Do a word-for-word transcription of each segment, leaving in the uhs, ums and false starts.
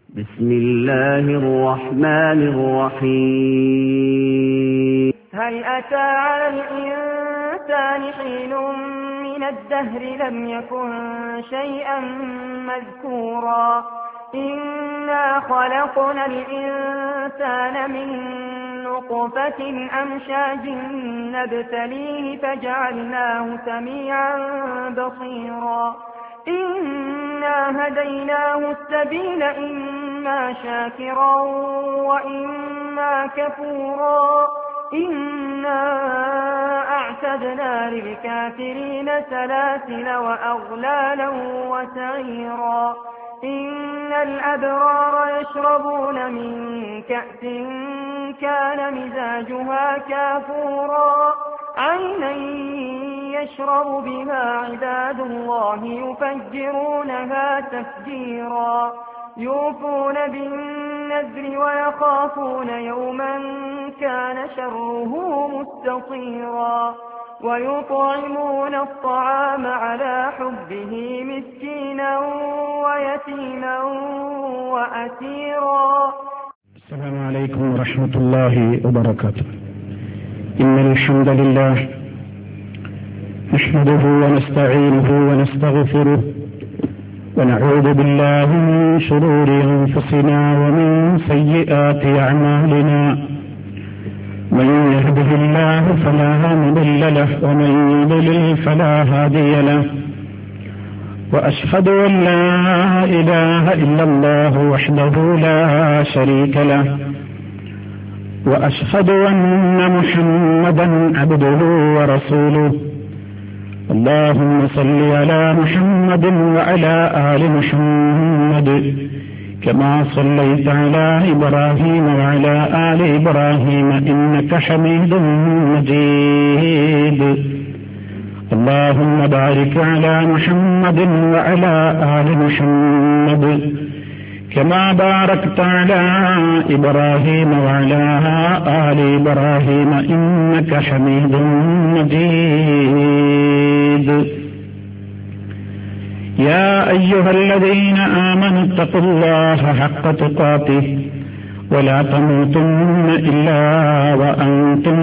بسم الله الرحمن الرحيم هل أتى على الإنسان حين من الدهر لم يكن شيئا مذكورا إنا خلقنا الإنسان من نطفة أمشاج نبتليه فجعلناه سميعا بصيرا إنا هديناه السبيل إما شاكرا وإما كفورا إنا أعتدنا للكافرين سلاسل وأغلالا وسعيرا إن الأبرار يشربون من كأس كان مزاجها كافورا عينا يشرب بها عباد الله يفجرونها تفجيرا يوفون بالنذر ويخافون يوما كان شره مستطيرا ويطعمون الطعام على حبه مسكينا ويتيما وأسيرا. السلام عليكم ورحمة الله وبركاته. إن الحمد لله نحمده ونستعينه ونستغفره ونعوذ بالله من شرور أنفسنا ومن سيئات أعمالنا من يهده الله فلا مضل له ومن يضلل فلا هادي له وأشهد أن لا إله إلا الله وحده لا شريك له وأشهد أن محمدا عبده ورسوله اللهم صل على محمد وعلى آل محمد كما صليت على إبراهيم وعلى آل إبراهيم إنك حميد مجيد اللهم بارك على محمد وعلى آل محمد كما باركت على إبراهيم وعلى آل إبراهيم إنك حميد مجيد. يا أيها الذين آمنوا اتقوا الله حق تقاته ولا تموتن إلا وأنتم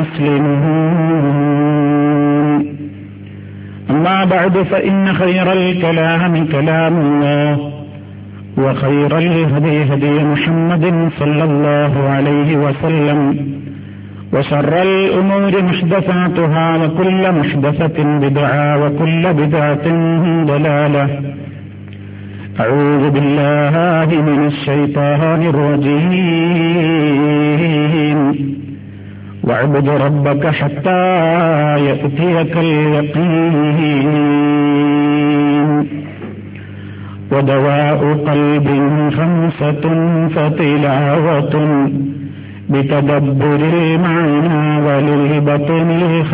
مسلمون. أما بعد فإن خير الكلام كلام الله وخير الهدي هدي محمد صلى الله عليه وسلم وشر الأمور محدثاتها وكل محدثة بدعة وكل بدعة ضلالة. أعوذ بالله من الشيطان الرجيم. واعبد ربك حتى يأتيك اليقين. ودواء قلب خمسة فتلاوة بتدبر المعنى وللبطن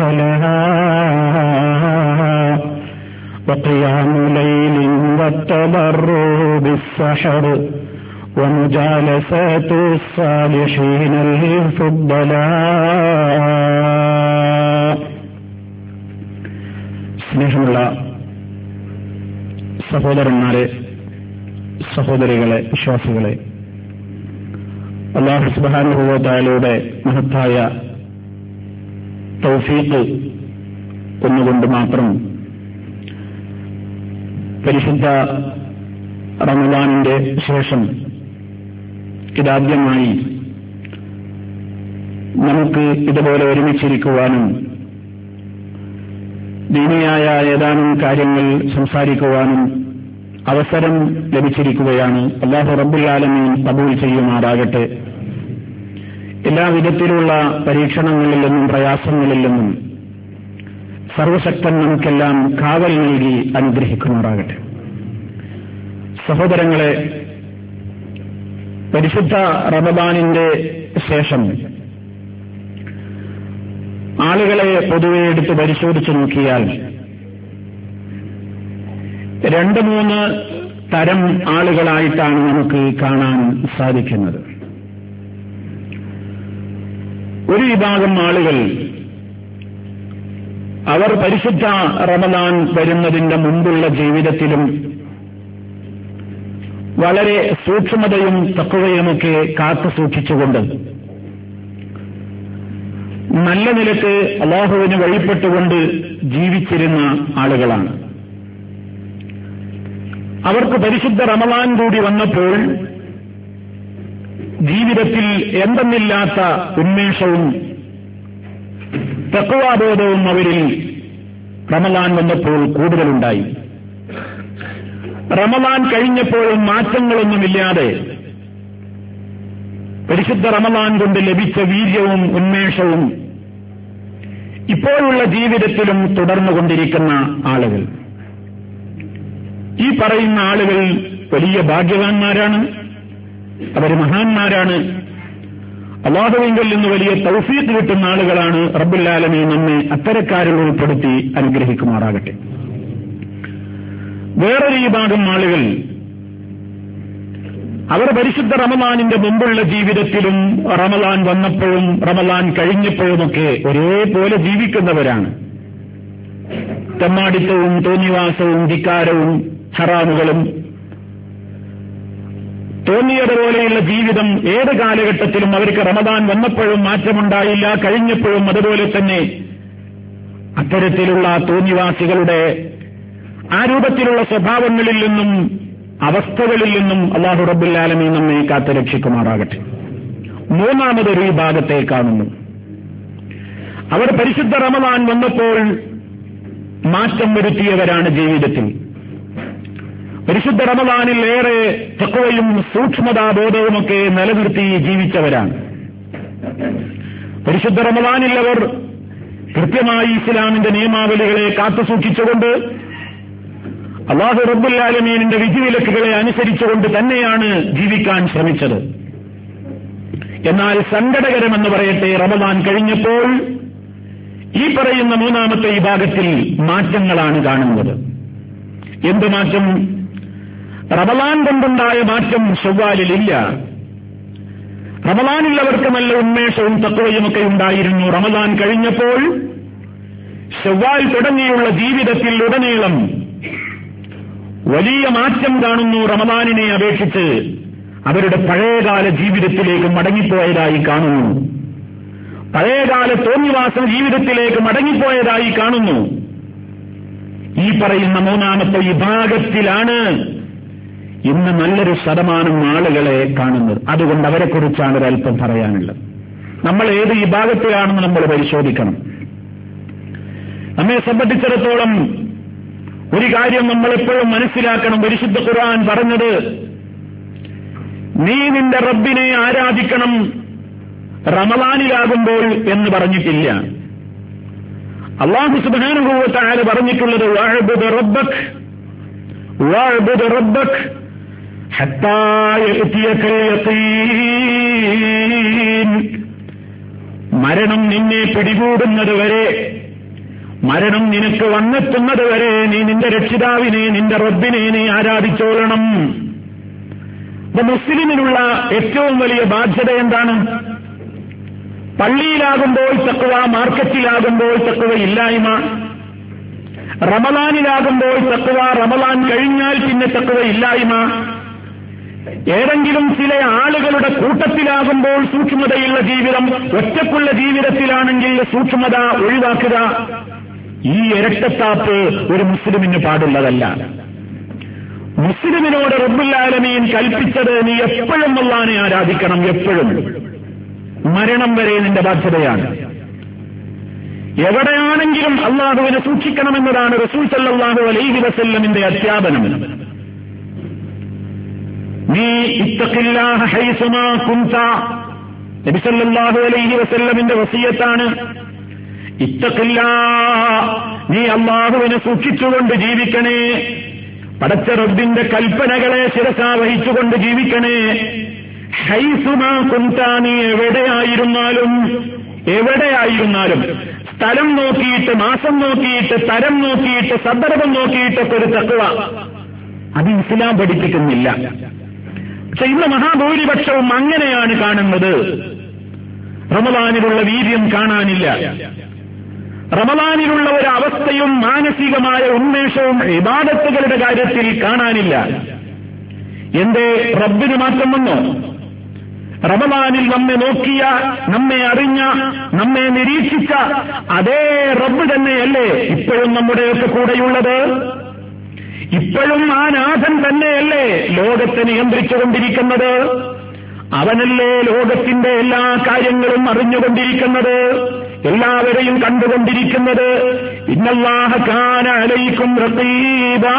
الخلاء وقيام ليل والتضرع بالسحر ومجالسات الصالحين الفضلاء. സ്നേഹമുള്ള സഹോദരന്മാരെ, സഹോദരികളെ, വിശ്വാസികളെ, അല്ലാഹു സുബ്ഹാനഹു വ തആലയുടെ മഹത്തായ തൗഫീഖ് ഒന്നുകൊണ്ട് മാത്രം പരിശുദ്ധ റമദാനിന്റെ ശേഷം ഇതാദ്യമായി നമുക്ക് ഇതുപോലെ ഒരുമിച്ചിരിക്കുവാനും ദീനിയായ ഏതാനും കാര്യങ്ങൾ സംസാരിക്കുവാനും അവസരം ലഭിച്ചിരിക്കുകയാണ്. അല്ലാഹു റബ്ബുൽ ആലമീൻ കബൂൽ ചെയ്യുമാറാകട്ടെ. എല്ലാവിധത്തിലുള്ള പരീക്ഷണങ്ങളിൽ നിന്നും പ്രയാസങ്ങളിൽ നിന്നും സർവശക്തൻ നമുക്കെല്ലാം കാവൽ നൽകി അനുഗ്രഹിക്കുമാറാകട്ടെ. സഹോദരങ്ങളെ, പരിശുദ്ധ റമദാനിന്റെ ശേഷം ആളുകളെ പൊതുവെ എടുത്ത് പരിശോധിച്ചു നോക്കിയാൽ രണ്ട് മൂന്ന് തരം ആളുകളായിട്ടാണ് നമുക്ക് കാണാൻ സാധിക്കുന്നത്. ഒരു വിഭാഗം ആളുകൾ അവർ പരിശുദ്ധ റമദാൻ വരുന്നതിന്റെ മുമ്പുള്ള ജീവിതത്തിലും വളരെ സൂക്ഷ്മതയും തഖ്വയുമൊക്കെ കാത്തു സൂക്ഷിച്ചുകൊണ്ട് നല്ല നിലക്ക് അല്ലാഹുവിന് വഴിപ്പെട്ടുകൊണ്ട് ജീവിച്ചിരുന്ന ആളുകളാണ്. അവർക്ക് പരിശുദ്ധ റമളാൻ കൂടി വന്നപ്പോൾ ജീവിതത്തിൽ എന്തെന്നില്ലാത്ത ഉന്മേഷവും തഖ്വാബോധവും അവരിൽ റമളാൻ വന്നപ്പോൾ കൂടുതലുണ്ടായി. റമളാൻ കഴിഞ്ഞപ്പോഴും മാറ്റങ്ങളൊന്നുമില്ലാതെ പരിശുദ്ധ റമളാൻ കൊണ്ട് ലഭിച്ച വീര്യവും ഉന്മേഷവും ഇപ്പോഴുള്ള ജീവിതത്തിലും തുടർന്നുകൊണ്ടിരിക്കുന്ന ആളുകൾ, ഈ പറയുന്ന ആളുകൾ വലിയ ഭാഗ്യവാന്മാരാണ്, അവർ മഹാന്മാരാണ്. അല്ലാഹുവിങ്കൽ നിന്ന് വലിയ തൗഫീഖ് കിട്ടുന്ന ആളുകളാണ്. റബ്ബുൽ ആലമീൻ നമ്മെ അത്തരക്കാരിൽ ഉൾപ്പെടുത്തി അനുഗ്രഹിക്കുമാറാകട്ടെ. വേറൊരു വിഭാഗം ആളുകൾ അവർ പരിശുദ്ധ റമളാനിന്റെ മുമ്പുള്ള ജീവിതത്തിലും റമളാൻ വന്നപ്പോഴും റമളാൻ കഴിഞ്ഞപ്പോഴുമൊക്കെ ഒരേപോലെ ജീവിക്കുന്നവരാണ്. തെമ്മാടിത്തവും തോന്നിവാസവും ധിക്കാരവും ഹറാമുകളും തോന്നിയതുപോലെയുള്ള ജീവിതം ഏത് കാലഘട്ടത്തിലും അവർക്ക് റമളാൻ വന്നപ്പോഴും മാറ്റമുണ്ടായില്ല, കഴിഞ്ഞപ്പോഴും അതുപോലെ തന്നെ. അത്തരത്തിലുള്ള തോന്നിവാസികളുടെ ആ രൂപത്തിലുള്ള സ്വഭാവങ്ങളിൽ നിന്നും അവസ്ഥകളിൽ നിന്നും അല്ലാഹു റബ്ബുൽ ആലമീൻ നമ്മെ കാത്തുരക്ഷിക്കുമാറാകട്ടെ. മൂന്നാമതൊരു വിഭാഗത്തെ കാണുന്നു. അവർ പരിശുദ്ധ റമളാൻ വന്നപ്പോൾ മാറ്റം വരുത്തിയവരാണ് ജീവിതത്തിൽ. പരിശുദ്ധ റമളാനിൽ ഏറെ തഖ്വയും സൂക്ഷ്മതാബോധവുമൊക്കെ നിലനിർത്തി ജീവിച്ചവരാണ്. പരിശുദ്ധ റമളാനിൽ അവർ കൃത്യമായി ഇസ്ലാമിന്റെ നിയമാവലികളെ കാത്തുസൂക്ഷിച്ചുകൊണ്ട് അല്ലാഹു റബ്ബുൽ ആലമീനിന്റെ വിധിവിലക്കുകളെ അനുസരിച്ചുകൊണ്ട് തന്നെയാണ് ജീവിക്കാൻ ശ്രമിച്ചത്. എന്നാൽ സങ്കടകരമെന്ന് പറയട്ടെ, റമളാൻ കഴിഞ്ഞപ്പോൾ ഈ പറയുന്ന മൂന്നാമത്തെ വിഭാഗത്തിൽ മാറ്റങ്ങളാണ് കാണുന്നത്. എന്ത് മാറ്റം? റമളാൻ കൊണ്ടുണ്ടായ മാറ്റം ശവ്വാലിലില്ല. റമളാനിൽ അവർക്ക് നല്ല ഉന്മേഷവും തഖ്വയുമൊക്കെ ഉണ്ടായിരുന്നു. റമളാൻ കഴിഞ്ഞപ്പോൾ ശവ്വാൽ തുടങ്ങിയുള്ള ജീവിതത്തിൽ ഉടനീളം വലിയ മാറ്റം കാണുന്നു. റമളാനിനെ അപേക്ഷിച്ച് അവരുടെ പഴയകാല ജീവിതത്തിലേക്ക് മടങ്ങിപ്പോയതായി കാണുന്നു. പഴയകാല തോന്നിവാസം ജീവിതത്തിലേക്ക് മടങ്ങിപ്പോയതായി കാണുന്നു. ഈ പറയുന്ന മൂന്നാമത്തെ വിഭാഗത്തിലാണ് ഇന്ന് നല്ലൊരു ശതമാനം ആളുകളെ കാണുന്നത്. അതുകൊണ്ട് അവരെക്കുറിച്ചാണ് ഒരല്പം പറയാനുള്ളത്. നമ്മൾ ഏത് വിഭാഗത്തിലാണെന്ന് നമ്മൾ പരിശോധിക്കണം. നമ്മെ സംബന്ധിച്ചിടത്തോളം ഒരു കാര്യം നമ്മൾ എപ്പോഴും മനസ്സിലാക്കണം. പരിശുദ്ധ ഖുർആൻ പറഞ്ഞത് നീ നിന്റെ റബ്ബിനെ ആരാധിക്കണം റമളാനിലാകുമ്പോൾ എന്ന് പറഞ്ഞിട്ടില്ല. അല്ലാഹു സുബ്ഹാനഹു വ തആല പറഞ്ഞിട്ടുള്ളത് വഅബ്ദു റബ്ബക വഅബ്ദു റബ്ബക ഹത്താ യഅതിയകൽ യഖീൻ. മരണം നിന്നെ പിടികൂടുന്നതുവരെ, മരണം നിനക്ക് വന്നെത്തുന്നതുവരെ നീ നിന്റെ രക്ഷിതാവിനെ, നിന്റെ റബ്ബിനെ നീ ആരാധിച്ചോളണം. അപ്പൊ മുസ്ലിമിനുള്ള ഏറ്റവും വലിയ ബാധ്യത എന്താണ്? പള്ളിയിലാകുമ്പോൾ തഖ്വ, മാർക്കറ്റിലാകുമ്പോൾ തഖ്വ ഇല്ലായ്മ, റമളാനിലാകുമ്പോൾ തഖ്വ, റമളാൻ കഴിഞ്ഞാൽ പിന്നെ തഖ്വ ഇല്ലായ്മ, ഏതെങ്കിലും ചില ആളുകളുടെ കൂട്ടത്തിലാകുമ്പോൾ സൂക്ഷ്മതയുള്ള ജീവിതം, ഒറ്റക്കുള്ള ജീവിതത്തിലാണെങ്കിൽ സൂക്ഷ്മത ഒഴിവാക്കുക. ഈ ഇരട്ടത്താപ്പ് ഒരു മുസ്ലിമിന് പാടുള്ളതല്ല. മുസ്ലിമിനോട് റബ്ബുൽ ആലമീൻ കൽപ്പിച്ചത് നീ എപ്പോഴും അല്ലാഹുവിനെ ആരാധിക്കണം. എപ്പോഴും, മരണം വരെ നിന്റെ ബാധ്യതയാണ്. എവിടെയാണെങ്കിലും അല്ലാഹുവിനെ സൂക്ഷിക്കണമെന്നതാണ് റസൂൽ സല്ലല്ലാഹു അലൈഹി വസല്ലമിന്റെ അധ്യാപനം. നീ ഇത്തഖില്ലാഹ ഹൈസുമാ കുൻത, നബി സല്ലല്ലാഹു അലൈഹി വസല്ലമിന്റെ വസിയത്താണ്. ഇത്തഖില്ലാഹ്, നീ അല്ലാഹുവിനെ സൂക്ഷിച്ചുകൊണ്ട് ജീവിക്കണേ. പടച്ച റബ്ബിന്റെ കൽപ്പനകളെ ശിരസാ വഹിച്ചുകൊണ്ട് ജീവിക്കണേ. ഹൈസുമാ കുൻത, നീ എവിടെയായിരുന്നാലും, എവിടെയായിരുന്നാലും സ്ഥലം നോക്കിയിട്ട്, മാസം നോക്കിയിട്ട്, തരം നോക്കിയിട്ട്, സന്ദർഭം നോക്കിയിട്ടൊക്കെ ഒരു തഖ്വ അത് ഇസ്ലാം പഠിപ്പിക്കുന്നില്ല. പക്ഷെ ഇന്ന് മഹാഭൂരിപക്ഷവും അങ്ങനെയാണ് കാണുന്നത്. റമളാനിലുള്ള വീര്യം കാണാനില്ല. റമളാനിലുള്ള ഒരു അവസ്ഥയും മാനസികമായ ഉന്മേഷവും ഇബാദത്തുകളുടെ കാര്യത്തിൽ കാണാനില്ല. എന്തേ റബ്ബിന് മാറ്റം വന്നോ? റമദാനിൽ നമ്മെ നോക്കിയ, നമ്മെ അറിഞ്ഞ, നമ്മെ നിരീക്ഷിച്ച അതേ റബ്ബ് തന്നെയല്ലേ ഇപ്പോഴും നമ്മുടെയൊക്കെ കൂടെയുള്ളത്? ഇപ്പോഴും ആ നാഥൻ തന്നെയല്ലേ ലോകത്തെ നിയന്ത്രിച്ചുകൊണ്ടിരിക്കുന്നത്? അവനല്ലേ ലോകത്തിന്റെ എല്ലാ കാര്യങ്ങളും അറിഞ്ഞുകൊണ്ടിരിക്കുന്നത്, എല്ലാവരെയും കണ്ടുകൊണ്ടിരിക്കുന്നത്? ഇന്നല്ലാഹ കാന അലൈക്കും റഖീബാ,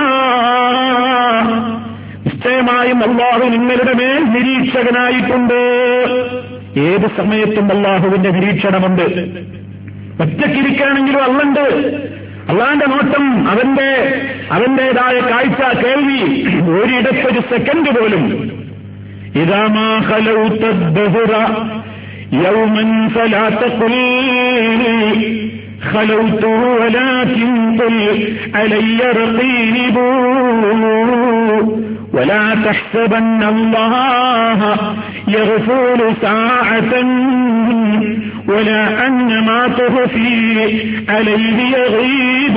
നിശ്ചയമായും അല്ലാഹു നിങ്ങളുടെ മേൽ നിരീക്ഷകനായിട്ടുണ്ട്. ഏത് സമയത്തും അല്ലാഹുവിന്റെ നിരീക്ഷണമുണ്ട്. ഒറ്റയ്ക്കിരിക്കുകയാണെങ്കിലും അള്ളണ്ട്. അള്ളാന്റെ നോട്ടം, അവന്റെ അവന്റേതായ കാഴ്ച, കേൾവി ഒരിടത്തൊരു സെക്കൻഡ് പോലും. ഇദാ മാ ഖലൗത ദഹ്റ യൗമൻ ഫലാ തഖുൽ ഖലൗതു വലാകിൻ ഖുൽ അലയ്യ റഖീബു ولا تحسبن الله يغفل ساعة ولا أن ما تخفي عليه يغيب.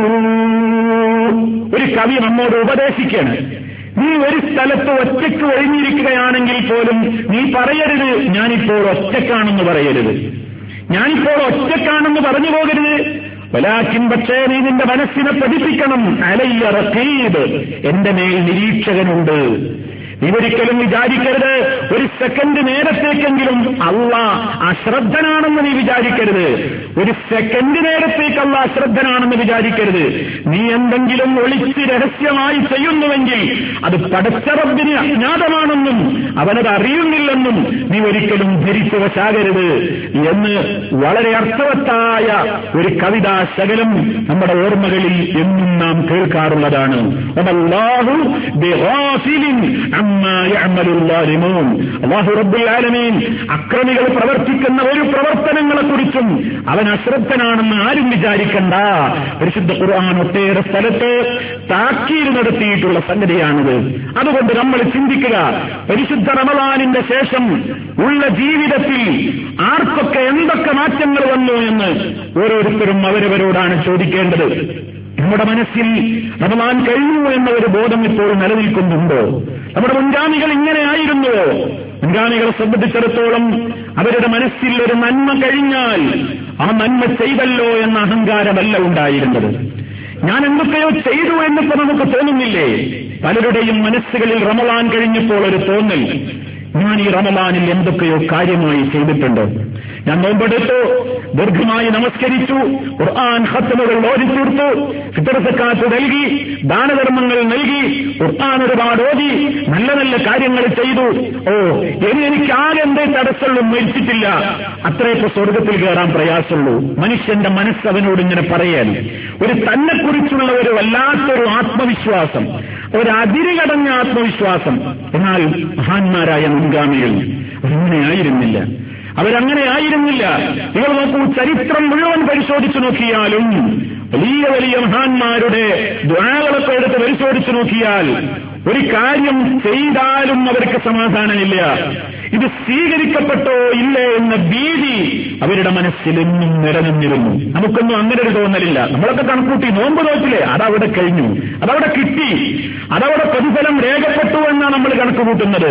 ഒരു കവി നമ്മോട് ഉപദേശിക്കാണ്, നീ ഒരു സ്ഥലത്ത് ഒറ്റയ്ക്ക് ഒഴിഞ്ഞിരിക്കുകയാണെങ്കിൽ പോലും നീ പറയരുത് ഞാനിപ്പോൾ ഒറ്റക്കാണെന്ന് പറയരുത്, ഞാനിപ്പോൾ ഒറ്റക്കാണെന്ന് പറഞ്ഞു പോകരുത്. വലാകിൻ, പക്ഷേ നീ നിന്റെ മനസ്സിനെ പഠിപ്പിക്കണം, അലയ്യ റഖീബ്, എന്റെ മേൽ നിരീക്ഷകനുണ്ട്. നീ ഒരിക്കലും വിചാരിക്കരുത് ഒരു സെക്കൻഡ് നേരത്തേക്കെങ്കിലും അള്ളാഹ് അശ്രദ്ധനാണെന്ന് നീ വിചാരിക്കരുത്. ഒരു സെക്കൻഡ് നേരത്തേക്ക് അള്ളാഹ് അശ്രദ്ധനാണെന്ന് വിചാരിക്കരുത്. നീ എന്തെങ്കിലും ഒളിച്ച് രഹസ്യമായി ചെയ്യുന്നുവെങ്കിൽ അത് പടച്ച റബ്ബിന് അജ്ഞാതമാണെന്നും അവനത് അറിയുന്നില്ലെന്നും നീ ഒരിക്കലും ധരിച്ചു വശാകരുത് എന്ന് വളരെ അർത്ഥവത്തായ ഒരു കവിതാ ശകലം നമ്മുടെ ഓർമ്മകളിൽ എന്നും നാം കേൾക്കാറുള്ളതാണ്. വല്ലാഹു ബിഗാഫിലിൻ അമ്മാ യഅമലുൽ ളാലിമൂൻ. അല്ലാഹു റബ്ബുൽ ആലമീൻ അക്രമികൾ പ്രവർത്തിക്കുന്ന ഒരു പ്രവർത്തനങ്ങളെക്കുറിച്ചും അവൻ അശ്രദ്ധനാണെന്ന് ആരും വിചാരിക്കണ്ട. പരിശുദ്ധ ഖുർആൻ ഒട്ടേറെ സ്ഥലത്ത് താക്കീത് നടത്തിയിട്ടുള്ള സംഗതിയാണിത്. അതുകൊണ്ട് നമ്മൾ ചിന്തിക്കുക, പരിശുദ്ധ റമളാനിന്റെ ശേഷം ഉള്ള ജീവിതത്തിൽ ആർക്കൊക്കെ എന്തൊക്കെ മാറ്റങ്ങൾ വന്നു എന്ന് ഓരോരുത്തരും അവരവരോടാണ് ചോദിക്കേണ്ടത്. നമ്മുടെ മനസ്സിൽ റമളാൻ കഴിഞ്ഞു എന്ന ഒരു ബോധം ഇപ്പോൾ നിലനിൽക്കുന്നുണ്ടോ? നമ്മുടെ മുൻഗാമികൾ ഇങ്ങനെയായിരുന്നുവോ? മുൻഗാമികളെ സംബന്ധിച്ചിടത്തോളം അവരുടെ മനസ്സിൽ ഒരു നന്മ കഴിഞ്ഞാൽ ആ നന്മ ചെയ്തല്ലോ എന്ന അഹങ്കാരമല്ല ഉണ്ടായിരുന്നത്. ഞാൻ എന്തൊക്കെയോ ചെയ്തു എന്നിപ്പോ നമുക്ക് തോന്നുന്നില്ലേ? പലരുടെയും മനസ്സുകളിൽ റമളാൻ കഴിഞ്ഞപ്പോൾ ഒരു തോന്നൽ, ഞാൻ ഈ റമളാനിൽ എന്തൊക്കെയോ കാര്യമായി ചെയ്തിട്ടുണ്ട്. ഞാൻ നോമ്പെടുത്തു, ദീർഘമായി നമസ്കരിച്ചു, ഖുർആൻ ഖത്മുകൾ ഓതിത്തീർത്തു, ഫിത്ർ സക്കാത്ത് നൽകി, ദാനധർമ്മങ്ങൾ നൽകി, ഖുർആൻ ഒരുപാട് ഓതി, നല്ല നല്ല കാര്യങ്ങൾ ചെയ്തു. ഓ, ഇനി എനിക്ക് ആകെ എന്തേ തടസ്സമുള്ളൂ, മരിച്ചിട്ടില്ല, അത്രയൊക്കെ സ്വർഗത്തിൽ കയറാൻ പ്രയാസമുള്ളൂ. മനുഷ്യന്റെ മനസ്സ് അവനോട് ഇങ്ങനെ പറയാൻ ഒരു തന്നെക്കുറിച്ചുള്ള ഒരു വല്ലാത്തൊരു ആത്മവിശ്വാസം, ഒരു അതിരുകടഞ്ഞ ആത്മവിശ്വാസം. എന്നാൽ മഹാന്മാരായ മുൻഗാമികൾ അവരങ്ങനെയായിരുന്നില്ല, അവരങ്ങനെയായിരുന്നില്ല. നിങ്ങൾ നോക്കൂ, ചരിത്രം മുഴുവൻ പരിശോധിച്ചു നോക്കിയാലും, വലിയ വലിയ മഹാന്മാരുടെ ദുആകളൊക്കെ എടുത്ത് പരിശോധിച്ചു നോക്കിയാൽ ഒരു കാര്യം ചെയ്താലും അവർക്ക് സമാധാനമില്ല. ഇത് സ്വീകരിക്കപ്പെട്ടോ ഇല്ലേ എന്ന ഭീതി അവരുടെ മനസ്സിൽ എന്നും നിലനിന്നിരുന്നു. നമുക്കൊന്നും അങ്ങനെ ഒരു തോന്നലില്ല. നമ്മളൊക്കെ കണക്കൂട്ടി, നോമ്പ് നോക്കില്ലേ, അതവിടെ കഴിഞ്ഞു, അതവിടെ കിട്ടി, അതവിടെ പ്രതിഫലം രേഖപ്പെട്ടു എന്നാണ് നമ്മൾ കണക്ക് കൂട്ടുന്നത്.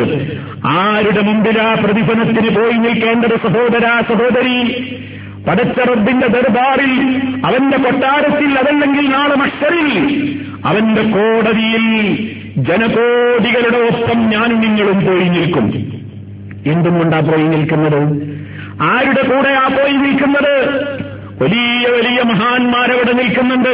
ആരുടെ മുമ്പിലാ പ്രതിഫലത്തിന് പോയി നിൽക്കേണ്ടത് സഹോദരാ സഹോദരി? പടച്ച റബ്ബിന്റെ ദർബാറിൽ, അവന്റെ കൊട്ടാരത്തിൽ, അതല്ലെങ്കിൽ നാളെ മഹ്ശറിൽ, അവന്റെ കോടതിയിൽ ജനകോടികളുടെ ഒപ്പം ഞാനും നിങ്ങളും പോയി നിൽക്കും. എന്തുകൊണ്ടാ പോയി നിൽക്കുന്നത്? ആരുടെ കൂടെയാ പോയി നിൽക്കുന്നത്? വലിയ വലിയ മഹാന്മാരവിടെ നിൽക്കുന്നുണ്ട്.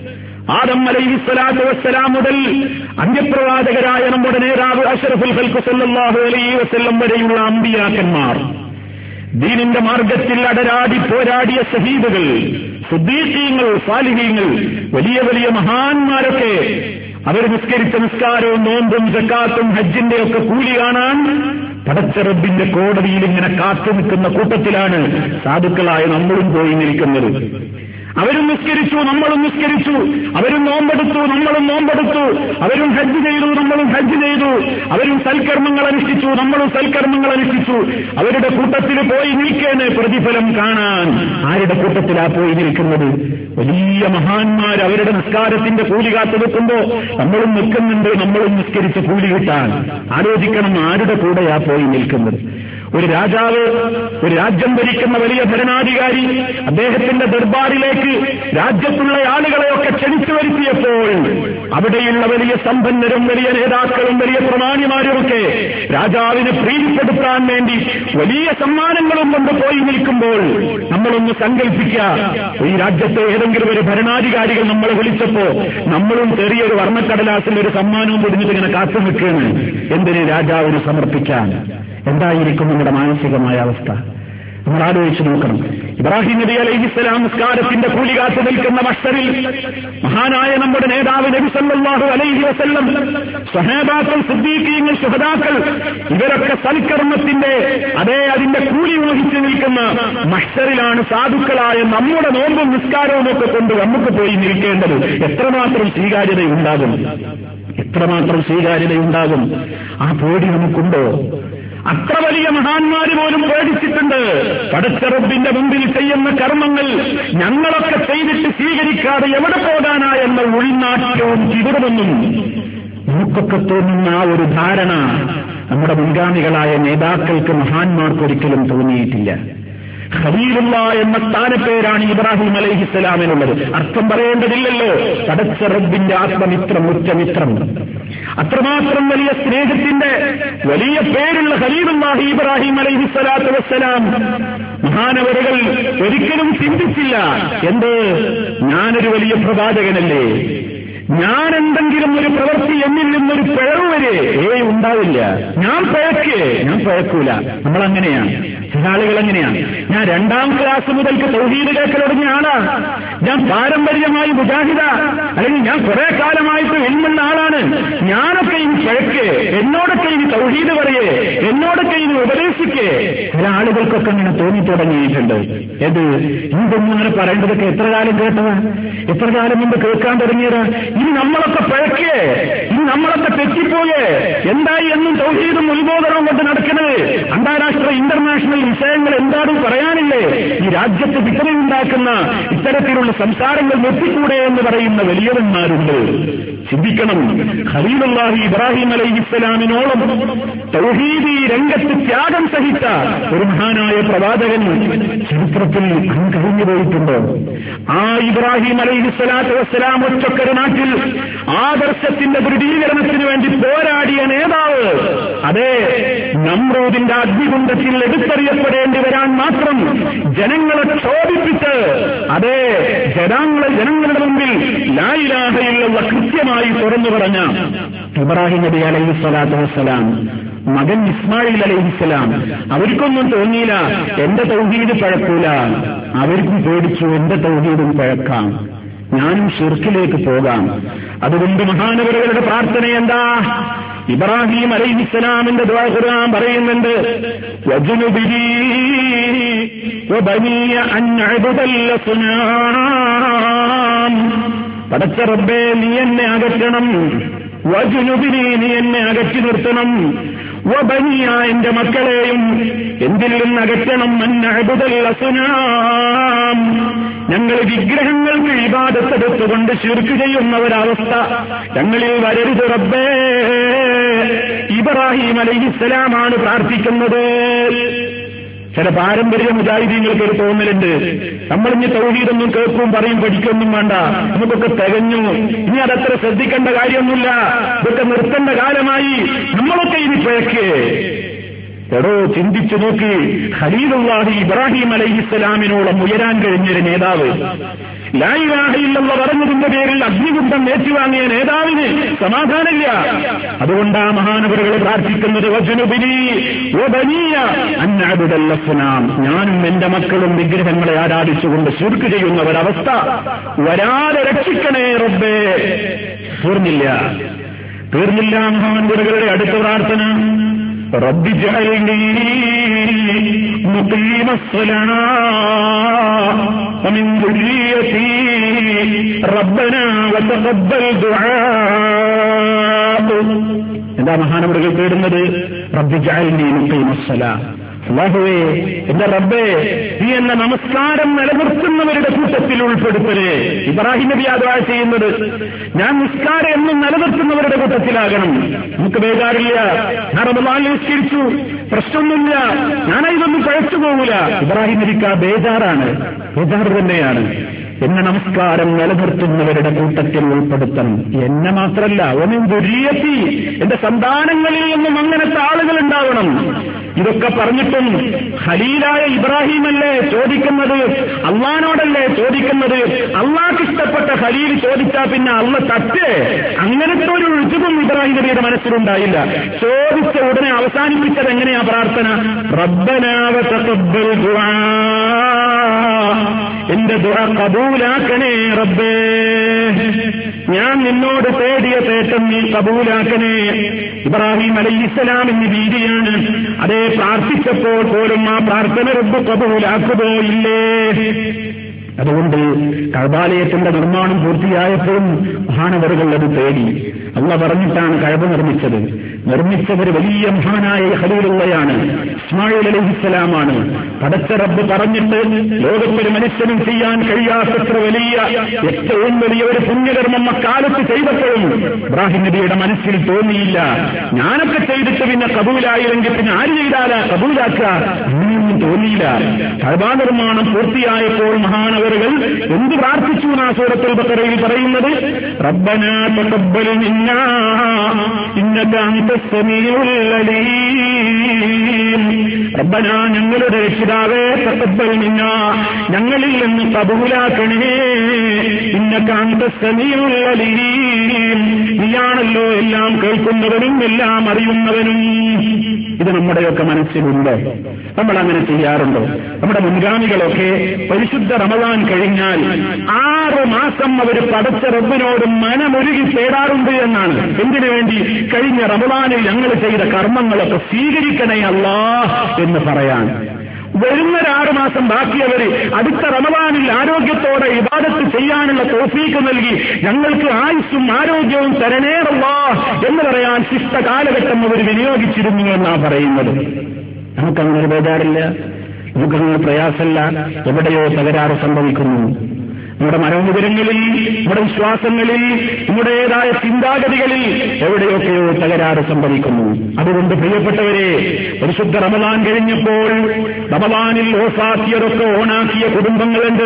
ആദം അലൈഹിസ്സലാത്തു വസ്സലാം മുതൽ അന്ത്യപ്രവാചകരായ നമ്മുടെ നേതാവ് അഷ്റഫുൽ ഖൽഖ് സല്ലല്ലാഹു അലൈഹി വസല്ലം വരെയുള്ള അമ്പിയാക്കന്മാർ, ദീനിന്റെ മാർഗത്തിൽ അടരാടി പോരാടിയ ശഹീദുകൾ, സിദ്ദീഖീങ്ങൾ, സാലിഹീങ്ങൾ, വലിയ വലിയ മഹാന്മാരൊക്കെ അവർ നിസ്കരിച്ച നിസ്കാരവും നോമ്പും സക്കാത്തും ഹജ്ജിന്റെ ഒക്കെ കൂലി കാണാൻ പടച്ച റബ്ബിന്റെ കോടതിയിൽ ഇങ്ങനെ കാത്തു നിൽക്കുന്ന കൂട്ടത്തിലാണ് സാധുക്കളായ നമ്മളും പോയി നിൽക്കുന്നത്. അവരും നിസ്കരിച്ചു, നമ്മളും നിസ്കരിച്ചു, അവരും നോമ്പെടുത്തു, നമ്മളും നോമ്പെടുത്തു, അവരും ഹജ്ജ് ചെയ്തു, നമ്മളും ഹജ്ജ് ചെയ്തു, അവരും സൽക്കർമ്മങ്ങൾ അനുഷ്ഠിച്ചു, നമ്മളും സൽക്കർമ്മങ്ങൾ അനുഷ്ഠിച്ചു. അവരുടെ കൂട്ടത്തിൽ പോയി നിൽക്കേണ്ട പ്രതിഫലം കാണാൻ ആരുടെ കൂട്ടത്തിലാ പോയി നിൽക്കുന്നത്? വലിയ മഹാന്മാർ അവരുടെ നിസ്കാരത്തിന്റെ കൂലി കാത്തു നിൽക്കുമ്പോ നമ്മളും നിൽക്കുന്നുണ്ട്, നമ്മളും നിസ്കരിച്ച് കൂലി കിട്ടാൻ. ആലോചിക്കണം ആരുടെ കൂടെയാ പോയി നിൽക്കുന്നത്. ഒരു രാജാവ്, ഒരു രാജ്യം ഭരിക്കുന്ന വലിയ ഭരണാധികാരി അദ്ദേഹത്തിന്റെ ദർബാറിലേക്ക് രാജ്യത്തുള്ള ആളുകളെയൊക്കെ ക്ഷണിച്ചു വരുത്തിയപ്പോൾ അവിടെയുള്ള വലിയ സമ്പന്നരും വലിയ നേതാക്കളും വലിയ പ്രമാണിമാരുമൊക്കെ രാജാവിനെ പ്രീതിപ്പെടുത്താൻ വേണ്ടി വലിയ സമ്മാനങ്ങളും കൊണ്ട് പോയി നിൽക്കുമ്പോൾ നമ്മളൊന്ന് സങ്കല്പിക്കുക, ഈ രാജ്യത്തെ ഏതെങ്കിലും ഒരു ഭരണാധികാരികൾ നമ്മളെ വിളിച്ചപ്പോ നമ്മളും ചെറിയൊരു വർണ്ണക്കടലാസിൽ ഒരു സമ്മാനവും പൊടിഞ്ഞിട്ട് ഇങ്ങനെ കാത്തു നിൽക്കുകയാണ്. എന്തിന്? രാജാവിന് സമർപ്പിക്കാൻ. എന്തായിരിക്കും നമ്മുടെ മാനസികമായ അവസ്ഥ? നമ്മൾ ആലോചിച്ച് നോക്കണം. ഇബ്രാഹിം നബി അലൈഹിസ്സലാം നിസ്കാരത്തിന്റെ കൂലി കാത്തു നിൽക്കുന്ന മഹ്ശറിൽ മഹാനായ നമ്മുടെ നേതാവ് നബി സല്ലല്ലാഹു അലൈഹി വസല്ലം, സ്വഹാബാക്കൾ, സിദ്ദീഖീങ്ങൾ, ശുഹദാക്കൾ ഇവരൊക്കെ സൽക്കർമ്മത്തിന്റെ അതേ അതിന്റെ കൂലി വഹിച്ചു നിൽക്കുന്ന മഹ്ശറിലാണ് സാധുക്കളായ നമ്മുടെ നോമ്പും നിസ്കാരവും ഒക്കെ കൊണ്ട് നമുക്ക് പോയി നിൽക്കേണ്ടത്. എത്രമാത്രം സ്വീകാര്യതയുണ്ടാകും, എത്രമാത്രം സ്വീകാര്യതയുണ്ടാകും? ആ പേടി നമുക്കുണ്ടോ? അത്ര വലിയ മഹാന്മാര് പോലും പേടിച്ചിട്ടുണ്ട്. പടച്ച റബ്ബിന്റെ മുമ്പിൽ ചെയ്യുന്ന കർമ്മങ്ങൾ ഞങ്ങളൊക്കെ ചെയ്തിട്ട് സ്വീകരിക്കാതെ എവിടെ പോകാനാ എന്ന ഉൾനാറ്റവും ചിതറുമെന്നും നമുക്കൊക്കെ തോന്നുന്ന ആ ഒരു ധാരണ നമ്മുടെ മുൻഗാമികളായ നേതാക്കൾക്ക്, മഹാന്മാർക്കൊരിക്കലും തോന്നിയിട്ടില്ല. ഖലീലുള്ള എന്ന സ്ഥാനപ്പേരാണ് ഇബ്രാഹിം അലൈഹിസ്സലാമിനുള്ളത്. അർത്ഥം പറയേണ്ടതില്ലല്ലോ. പടച്ച റബ്ബിന്റെ ആത്മമിത്രം, ഉച്ചമിത്രം. അത്രമാത്രം വലിയ സ്നേഹത്തിന്റെ വലിയ പേരുള്ള ഖലീലുല്ലാഹി ഇബ്രാഹിം അലൈഹിസ്സലാത്തു വസ്സലാം മഹാനവറുകൾ ഒരിക്കലും ചിന്തിച്ചില്ല, എന്ത്, ഞാനൊരു വലിയ പ്രവാചകനല്ലേ, ഞാൻ എന്തെങ്കിലും ഒരു പ്രവൃത്തി എന്നിൽ നിന്നൊരു പിഴവ് വരെ ഏ ഉണ്ടാവില്ല, ഞാൻ പിഴക്ക്, ഞാൻ പിഴക്കൂല. നമ്മളങ്ങനെയാണ്. ചില ആളുകൾ എങ്ങനെയാണ്? ഞാൻ രണ്ടാം ക്ലാസ് മുതൽക്ക് തൗഹീദ് കേൾക്കൽ തുടങ്ങിയ ആളാണ്, ഞാൻ പാരമ്പര്യമായി മുജാഹിദ, അല്ലെങ്കിൽ ഞാൻ കുറെ കാലമായിട്ട് ഇൽമുള്ള ആളാണ്, ഞാനൊക്കെ ഇനി പിഴക്ക്, എന്നോടൊക്കെ ഇനി തൗഹീദ് പറയേ, എന്നോടൊക്കെ ഇനി ഉപദേശിക്കേ. ചില ആളുകൾക്കൊക്കെ അങ്ങനെ തോന്നി തുടങ്ങിയിട്ടുണ്ട്. ഏത് ഇതൊന്നും അങ്ങനെ പറയേണ്ടതൊക്കെ എത്ര കാലം കേട്ടതാ, എത്ര കാലം മുമ്പ് കേൾക്കാൻ തുടങ്ങിയതാ. ഇനി നമ്മളൊക്കെ പിഴക്കേ, ഇനി നമ്മളൊക്കെ തെറ്റിപ്പോയേ, എന്തായി എന്നും തൗഹീദും ഉത്ബോധനവും കൊണ്ട് നടക്കുന്നത്. അന്താരാഷ്ട്ര ഇന്റർനാഷണൽ വിഷയങ്ങൾ എന്താണെന്ന് പറയാനില്ലേ? ഈ രാജ്യത്ത് വിപണിയുണ്ടാക്കുന്ന ഇത്തരത്തിലുള്ള സംസാരങ്ങൾ നിർത്തിക്കൂടെ എന്ന് പറയുന്ന വലിയവന്മാരുണ്ട്. ചിന്തിക്കണം. ഖലീലുല്ലാഹി ഇബ്രാഹിം അലൈഹിസ്സലാമിനോളം തൗഹീദി രംഗത്ത് ത്യാഗം സഹിച്ച ഒരു മഹാനായ പ്രവാചകൻ ചരിത്രത്തിൽ കഴിഞ്ഞു പോയിട്ടുണ്ടോ? ആ ഇബ്രാഹിം അലൈഹിസ്സലാത്തു വസ്സലാം ഒറ്റക്കൊരു നാട്ടിൽ ആദർശത്തിന്റെ ദൃഢീകരണത്തിന് വേണ്ടി പോരാടിയ നേതാവ്, അതേ നമ്രൂദിന്റെ അഗ്നികുണ്ഡത്തിൽ എടുത്തറിയപ്പെടേണ്ടി വരാൻ മാത്രം ജനങ്ങളെ ക്ഷോഭിപ്പിച്ച്, അതേ ജനങ്ങളെ ജനങ്ങളുടെ മുമ്പിൽ ലാ ഇലാഹ ഇല്ലല്ലാഹ് കൃത്യമായി തുറന്നു പറഞ്ഞ ഇബ്രാഹിം നബി അലൈഹിസ്സലാത്തു വസ്സലാം മകൻ ഇസ്മായിൽ അലൈഹിസ്സലാം, അവർക്കൊന്നും തോന്നിയില്ല എന്റെ തൗഹീദ് പഴക്കൂല. അവർക്കും പേടിച്ചു എന്റെ തൗഹീദും പഴക്കാം, ഞാനും ശിർക്കിലേക്ക് പോകാം. അതുകൊണ്ട് മഹാനവറുകളുടെ പ്രാർത്ഥന എന്താ? ഇബ്രാഹിം അലൈഹിസ്സലാമിന്റെ ദുആ ഖുർആൻ പറയുന്നുണ്ട്, വജ്നുബിനി വബനിയ അൻ അഅ്ബുദൽ അസ്നാം. പടച്ച റബ്ബേ, നീ എന്നെ അകറ്റണം, വജ്നുബിനി, നീ എന്നെ അകറ്റി നിർത്തണം, വബനിയ, എന്റെ മക്കളെയും എന്തിൽ നിന്ന് അകറ്റണം, അൻ അഅ്ബുദൽ അസ്നാം, ഞങ്ങൾ വിഗ്രഹങ്ങൾക്ക് ഇബാദത്തെടുത്തുകൊണ്ട് ശിർക്ക് ചെയ്യുന്ന ഒരവസ്ഥ ഞങ്ങളിൽ വരരുത് റബ്ബേ. ഇബ്രാഹിം അലൈഹിസ്സലാമാണ് പ്രാർത്ഥിക്കുന്നത്. ചില പാരമ്പര്യ മുജാഹിദീങ്ങൾക്ക് ഒരു തോന്നലുണ്ട്, നമ്മളിഞ്ഞ് തൗഹീദൊന്നും കേൾക്കും പറയും പഠിക്കൊന്നും വേണ്ട, നമുക്കൊക്കെ തികഞ്ഞു, ഇനി അതത്ര ശ്രദ്ധിക്കേണ്ട കാര്യമൊന്നുമില്ല, ഇതൊക്കെ നിർത്തേണ്ട കാലമായി, നമ്മളൊക്കെ ഇനി പിഴക്ക്. എടോ, ചിന്തിച്ചു നോക്കി. ഖലീലുല്ലാഹി ഇബ്രാഹിം അലൈഹിസ്സലാമിനോളം ഉയരാൻ കഴിഞ്ഞൊരു നേതാവ്, ലാ ഇലാഹ ഇല്ലല്ലാഹ് പറഞ്ഞതിന്റെ പേരിൽ അഗ്നികുണ്ഡം ഏറ്റുവാങ്ങിയ നേതാവിന് സമാധാനമില്ല. അതുകൊണ്ടാ മഹാനവറുകൾ പ്രാർത്ഥിക്കുന്നത്, വജ്നുബിനി വബനിയ അൻ അഅ്ബുദൽ അസ്നാം, ഞാനും എന്റെ മക്കളും വിഗ്രഹങ്ങളെ ആരാധിച്ചുകൊണ്ട് ശിർക്ക് ചെയ്യുന്ന ഒരവസ്ഥ വരാതെ രക്ഷിക്കണേ റബ്ബേ. തീർന്നില്ല, തീർന്നില്ല മഹാനവറുകളുടെ അടുത്ത പ്രാർത്ഥന, റബ്ബി ജഅൽനി മുഖീമസ്സലാഹ് വമിൻ ദുർരിയതി റബ്ബനാ വതഖബ്ബൽ ദുആ. എന്താ മഹാനവറുകൾ തേടുന്നത്? റബ്ബി ജഅൽനി മുഖീമസ്സലാഹ്, അല്ലാഹുവേ, എന്റെ റബ്ബേ, നീ എന്ന നമസ്കാരം നിലനിർത്തുന്നവരുടെ കൂട്ടത്തിൽ ഉൾപ്പെടുത്തലേ. ഇബ്രാഹിം നബി ദുആ ചെയ്യുന്നത് ഞാൻ നിസ്കാരം എന്നും നിലനിർത്തുന്നവരുടെ കൂട്ടത്തിലാകണം. നമുക്ക് ബേജാറില്ല, ഞാൻ റമളാനിൽ നിസ്കരിച്ചു, പ്രശ്നമൊന്നുമില്ല, ഞാനതൊന്നും പഴച്ചു പോകൂല. ഇബ്രാഹിം നബിക്ക് ആ ബേജാറാണ്, ബേജാറ് തന്നെയാണ്. എന്നെ നമസ്കാരം നിലനിർത്തുന്നവരുടെ കൂട്ടത്തിൽ ഉൾപ്പെടുത്തണം. എന്നെ മാത്രമല്ല, ഒന്നും ദുരിയത്തി, എന്റെ സന്താനങ്ങളിൽ നിന്നും അങ്ങനത്തെ ആളുകൾ ഉണ്ടാവണം. ഇതൊക്കെ പറഞ്ഞിട്ടും ഖലീലായ ഇബ്രാഹിമല്ലേ ചോദിക്കുന്നത്, അള്ളാനോടല്ലേ ചോദിക്കുന്നത്. അള്ളാഹ്ക്ക് ഇഷ്ടപ്പെട്ട ഖലീൽ ചോദിച്ചാൽ പിന്നെ അള്ള തട്ട്. അങ്ങനത്തെ ഒരു ഉഴുതും ഇബ്രാഹിം നബിയുടെ മനസ്സിലുണ്ടായില്ല. ചോദിച്ച ഉടനെ അവസാനിപ്പിച്ചത് എങ്ങനെയാ പ്രാർത്ഥന? റബ്ബനാ വതഖബ്ബൽ ദുആ, എന്റെ ദുആ കബൂലാക്കണേ റബ്ബേ, ഞാൻ നിന്നോട് തേടിയ തേട്ടം നീ കബൂലാക്കണേ. ഇബ്രാഹിം അലൈഹിസ്സലാമിന് വീതിയാണ്. അതേ പ്രാർത്ഥിച്ചപ്പോൾ പോലും ആ പ്രാർത്ഥന റബ്ബ് കബൂലാക്കുമോ ഇല്ലേ? അതുകൊണ്ട് കഅബാലയത്തിന്റെ നിർമ്മാണം പൂർത്തിയായപ്പോഴും മഹാനവറുകൾ അത് തേടി. അള്ളാഹ് പറഞ്ഞിട്ടാണ് കഅബ നിർമ്മിച്ചത്. നിർമ്മിച്ചവർ വലിയ മഹാനായ ഖലീലുള്ളയാണ്, ഇസ്മാഈൽ അലൈഹിസ്സലാമാണ്. പടച്ച റബ്ബ് പറഞ്ഞിട്ട് ലോകത്തൊരു മനുഷ്യനും ചെയ്യാൻ കഴിയാത്തത്ര വലിയ ഏറ്റവും വലിയ ഒരു പുണ്യകർമ്മം അക്കാലത്ത് ചെയ്തപ്പോഴും ഇബ്രാഹിം നബിയുടെ മനസ്സിൽ തോന്നിയില്ല, ഞാനൊക്കെ ചെയ്തിട്ട് പിന്നെ കബൂലായില്ലെങ്കിൽ പിന്നെ ആര് ചെയ്താലാ കബൂലാക്കുക, അങ്ങനെയൊന്നും തോന്നിയില്ല. കഅബ നിർമ്മാണം പൂർത്തിയായപ്പോൾ മഹാനവറുകൾ എന്ത് പ്രാർത്ഥിച്ചു എന്നാ സൂറത്തുൽ ബഖറയിൽ പറയുന്നത്? റബ്ബനാ തഖബ്ബൽ മിന്നാ ഇന്നക അൻതസ് സമീഉൽ അലീം. റബ്ബനാ, ഞങ്ങളുടെ രക്ഷിതാവേ, തഖബ്ബൽ മിന്നാ, ഞങ്ങളിൽ നിന്ന് കബൂലാക്കണേ. ഇന്നക അൻതസ് സമീഉൽ അലീം, നീയാണല്ലോ എല്ലാം കേൾക്കുന്നവനും എല്ലാം അറിയുന്നവനും. ഇത് നമ്മുടെയൊക്കെ മനസ്സിലുണ്ടോ? നമ്മൾ അങ്ങനെ ചെയ്യാറുണ്ടോ? നമ്മുടെ മുൻഗാമികളൊക്കെ പരിശുദ്ധ റമളാൻ കഴിഞ്ഞാൽ ആറ് മാസം അവർ പടച്ച റബ്ബിനോട് മനമൊരുകി തേടാറുണ്ട് എന്നാണ്. എന്തിനു വേണ്ടി? കഴിഞ്ഞ റമളാനിൽ ഞങ്ങൾ ചെയ്ത കർമ്മങ്ങളൊക്കെ സ്വീകരിക്കണേ അല്ലാഹ് എന്ന് പറയാൻ. വരുന്നൊരാറ് മാസം ബാക്കിയവർ അടുത്ത റമളാനിൽ ആരോഗ്യത്തോടെ ഇബാദത്ത് ചെയ്യാനുള്ള തൗഫീഖ് നൽകി ഞങ്ങൾക്ക് ആയുസ്സും ആരോഗ്യവും തരണേ അല്ലാഹ് എന്ന് പറയാൻ ശിഷ്ട കാലഘട്ടം അവർ വിനിയോഗിച്ചിരുന്നു എന്നാണ് പറയുന്നത്. നമുക്കങ്ങനെ ബേജാറില്ല, നമുക്കങ്ങനെ പ്രയാസമില്ല. എവിടെയോ തകരാറ് സംഭവിക്കുന്നു. നമ്മുടെ മനോമുദ്രങ്ങളിൽ, നമ്മുടെ വിശ്വാസങ്ങളിൽ, നമ്മുടേതായ ചിന്താഗതികളിൽ എവിടെയൊക്കെയോ തകരാറ് സംഭവിക്കുന്നു. അതുകൊണ്ട് പ്രിയപ്പെട്ടവരെ, പരിശുദ്ധ റമളാൻ കഴിഞ്ഞപ്പോൾ റമളാനിൽ ഓഫാക്കിയതൊക്കെ ഓണാക്കിയ കുടുംബങ്ങളുണ്ട്.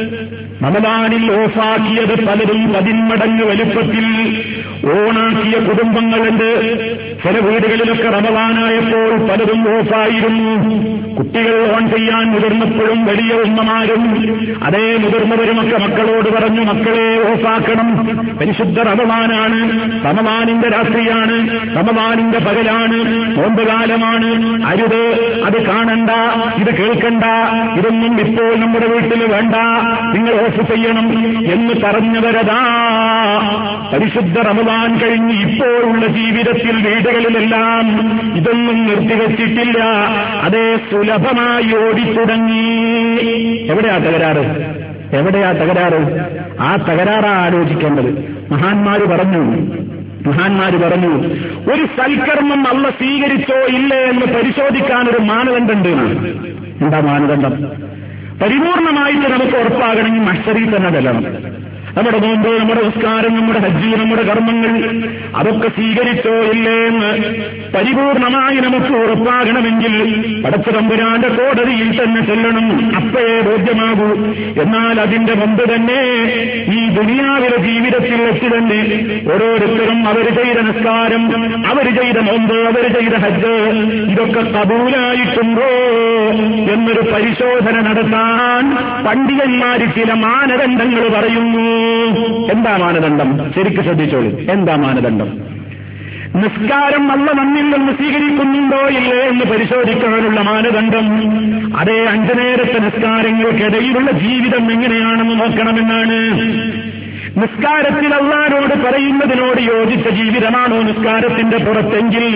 റമളാനിൽ ഓഫാക്കിയത് പലരും പതിന്മടങ്ങ് വലുപ്പത്തിൽ ഓണാക്കിയ കുടുംബങ്ങളുണ്ട്. ചില വീടുകളിലൊക്കെ റമളാനായപ്പോൾ പലതും ഓഫായിരുന്നു. കുട്ടികൾ ഓൺ ചെയ്യാൻ മുതിർന്നപ്പോഴും വലിയ ഉമ്മമാരും അതേ മുതിർന്നവരുമൊക്കെ മക്കളോട് പറഞ്ഞു, മക്കളെ ഓഫാക്കണം, പരിശുദ്ധ റമളാനാണ്, റമളാനിന്റെ രാത്രിയാണ്, റമളാനിന്റെ പകലാണ്, നോമ്പുകാലമാണ്, അരുത്, അത് കാണണ്ട, ഇത് കേൾക്കണ്ട, ഇതൊന്നും ഇപ്പോൾ നമ്മുടെ വീട്ടിൽ വേണ്ട, നിങ്ങൾ ഓഫ് ചെയ്യണം എന്ന് പറഞ്ഞവരതാ പരിശുദ്ധ റമളാൻ കഴിഞ്ഞ് ഇപ്പോഴുള്ള ജീവിതത്തിൽ വീടുകളിലെല്ലാം ഇതൊന്നും നിർത്തിവെച്ചിട്ടില്ല. അതേ സുലഭമായി ഓടിത്തുടങ്ങി. എവിടെയാ തകരാറ്? എവിടെയാ തകരാറ്? ആ തകരാറാ ആലോചിക്കേണ്ടത്. മഹാന്മാര് പറഞ്ഞു മഹാന്മാര് പറഞ്ഞു ഒരു സൽക്കർമ്മം അള്ള സ്വീകരിച്ചോ ഇല്ലേ എന്ന് പരിശോധിക്കാനൊരു മാനദണ്ഡമുണ്ട്. എന്താ മാനദണ്ഡം? പരിപൂർണമായിട്ട് നമുക്ക് ഉറപ്പാകണമെങ്കിൽ മഹ്ശറിൽ തന്നെ ചെല്ലണം. നമ്മുടെ നോമ്പ്, നമ്മുടെ നിസ്കാരം, നമ്മുടെ ഹജ്ജ്, നമ്മുടെ കർമ്മങ്ങൾ അതൊക്കെ സ്വീകരിച്ചോ ഇല്ലേ എന്ന് പരിപൂർണമായി നമുക്ക് ഉറപ്പാകണമെങ്കിൽ പടച്ച തമ്പുരാന്റെ കോടതിയിൽ തന്നെ ചെല്ലണം. അപ്പോഴേ ബോധ്യമാകൂ. എന്നാൽ അതിന്റെ മുമ്പ് തന്നെ ഈ ദുനിയാവിലെ ജീവിതത്തിൽ വെച്ച് തന്നെ ഓരോരുത്തരും അവർ ചെയ്ത നിസ്കാരം, അവർ ചെയ്ത നോമ്പ്, അവർ ചെയ്ത ഹജ്ജ് ഇതൊക്കെ കബൂലായിട്ടുണ്ടോ എന്നൊരു പരിശോധന നടത്താൻ പണ്ഡിതന്മാര് ചില മാനദണ്ഡങ്ങൾ പറയുന്നു. എന്താ മാനദണ്ഡം? ശരിക്കും ശ്രദ്ധിച്ചോളൂ. എന്താ മാനദണ്ഡം? നിസ്കാരം അള്ള നമ്മിൽ നിന്ന് സ്വീകരിക്കുന്നുണ്ടോ ഇല്ലേ എന്ന് പരിശോധിക്കാനുള്ള മാനദണ്ഡം അതേ അഞ്ചു നേരത്തെ നിസ്കാരങ്ങൾക്കിടയിലുള്ള ജീവിതം എങ്ങനെയാണെന്ന് നോക്കണമെന്നാണ്. നിസ്കാരത്തിൽ അള്ളാഹുവോട് പറയുന്നതിനോട് യോജിച്ച ജീവിതമാണോ നിസ്കാരത്തിന്റെ പുറത്തെങ്കിൽ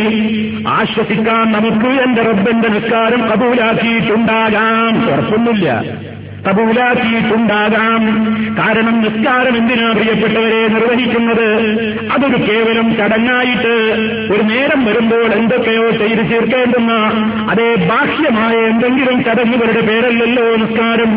ആശ്വസിക്കാൻ നമുക്ക് എന്റെ റബ്ബിന്റെ നിസ്കാരം കബൂലാക്കിയിട്ടുണ്ടാകാം. ഉറപ്പൊന്നുമില്ല. കബൂലാക്കിയിട്ടുണ്ടാകാം. കാരണം നിസ്കാരം എന്തിനാ പ്രിയപ്പെട്ടവരെ നിർവഹിക്കുന്നത്? അതൊരു കേവലം ചടങ്ങായിട്ട് ഒരു നേരം വരുമ്പോൾ എന്തൊക്കെയോ ചെയ്ത് തീർക്കേണ്ടുന്ന അതേ ബാഹ്യമായ എന്തെങ്കിലും ചടങ്ങുകളുടെ പേരല്ലല്ലോ നിസ്കാരം.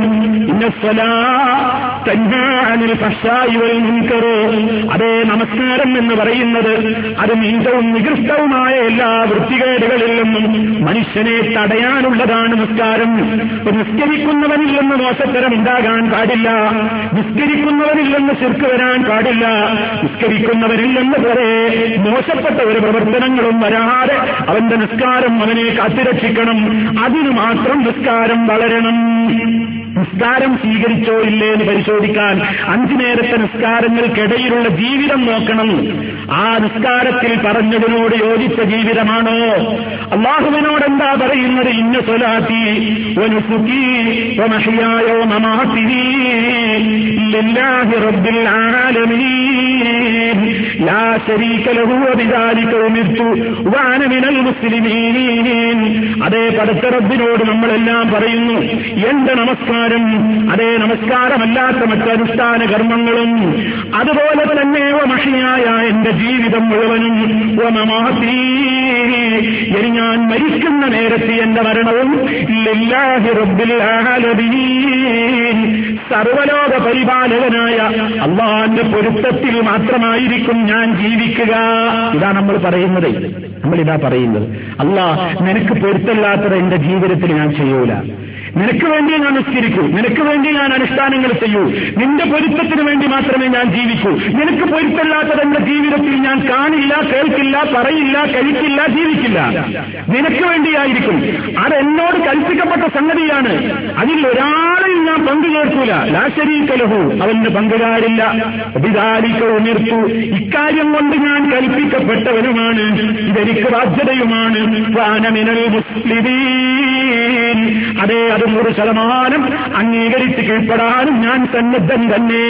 അതേ നമസ്കാരം എന്ന് പറയുന്നത് അത് നീചവും നികൃഷ്ടവുമായ എല്ലാ വൃത്തികേടുകളിൽ നിന്നും മനുഷ്യനെ തടയാനുള്ളതാണ് നിസ്കാരം. നിസ്കരിക്കുന്നവനിൽ നിന്ന് മോശത്തരം ഉണ്ടാകാൻ പാടില്ല, നിസ്കരിക്കുന്നവരിൽ നിന്ന് ശിർക്ക് വരാൻ പാടില്ല, നിസ്കരിക്കുന്നവരിൽ നിന്ന് വരെ മോശപ്പെട്ട ഒരു പ്രവർത്തനങ്ങളും വരാതെ അവന്റെ നിസ്കാരം അവനെ കാത്തുരക്ഷിക്കണം. അതിനു മാത്രം നിസ്കാരം വളരണം. നിസ്കാരം സ്വീകരിച്ചോ ഇല്ലേ എന്ന് പരിശോധിക്കാൻ അഞ്ചു നേരത്തെ നിസ്കാരങ്ങൾക്കിടയിലുള്ള ജീവിതം നോക്കണം. ആ നിസ്കാരത്തിൽ പറഞ്ഞതിനോട് യോജിച്ച ജീവിതമാണോ? അല്ലാഹുവിനോട് എന്താ പറയുന്നത്? ഇന്ന സ്വലാത്തി വനുസുകി വമഹ്യായ വമമാതി ലില്ലാഹി റബ്ബിൽ ആലമീൻ ലാ ശരീക ലഹു വബിദാലിക ഉമിർതു വഅന മിനൽ മുസ്ലിമീൻ. അതേ പടച്ച റബ്ബിനോട് നമ്മളെല്ലാം പറയുന്നു എന്റെ നമസ്കാരം, അതേ നമസ്കാരമല്ലാത്ത മറ്റനുഷ്ഠാന കർമ്മങ്ങളും, അതുപോലെ തന്നെ വമഹ്യായ എന്റെ ജീവിതം മുഴുവനും, വമമാതി ഇനി ഞാൻ മരിക്കുന്ന നേരത്തെ എന്റെ മരണവും ലില്ലാഹി റബ്ബിൽ ആലമീൻ സർവലോക പരിപാലകനായ അല്ലാഹുവിന്റെ പൊരുത്തത്തിൽ മാത്രമായിരിക്കും ഞാൻ ജീവിക്കുക. ഇതാ നമ്മൾ പറയുന്നത്. നമ്മളിതാ പറയുന്നത് അല്ലാഹ് നിനക്ക് പൊരുത്തല്ലാത്തത് എന്റെ ജീവിതത്തിൽ ഞാൻ ചെയ്യൂല, നിനക്ക് വേണ്ടി ഞാൻ നിസ്കരിക്കൂ, നിനക്ക് വേണ്ടി ഞാൻ അനുഷ്ഠാനങ്ങൾ ചെയ്യൂ, നിന്റെ പൊരുത്തത്തിന് വേണ്ടി മാത്രമേ ഞാൻ ജീവിക്കൂ. നിനക്ക് പൊരുത്തല്ലാത്തത് എന്റെ ജീവിതത്തിൽ ഞാൻ കാണില്ല, കേൾക്കില്ല, പറയില്ല, കഴിക്കില്ല, ജീവിക്കില്ല. നിനക്ക് വേണ്ടിയായിരിക്കും. അതെന്നോട് കൽപ്പിക്കപ്പെട്ട സംഗതിയാണ്. അതിൽ ഒരാളിൽ ഞാൻ പങ്കുചേർക്കൂല. ലാ ശരീക ലഹു, അവന് പങ്കുകാരില്ല. ബിദാലിക ഉമിർതു, ഇക്കാര്യം കൊണ്ട് ഞാൻ കൽപ്പിക്കപ്പെട്ടവനുമാണ്, ഇതെനിക്ക് ബാധ്യതയുമാണ്. വഅന മിനൽ മുസ്ലിമീൻ, അതേ അത് നൂറ് ശതമാനം അംഗീകരിച്ച് കീഴ്പ്പെടാനും ഞാൻ സന്നദ്ധൻ തന്നെ.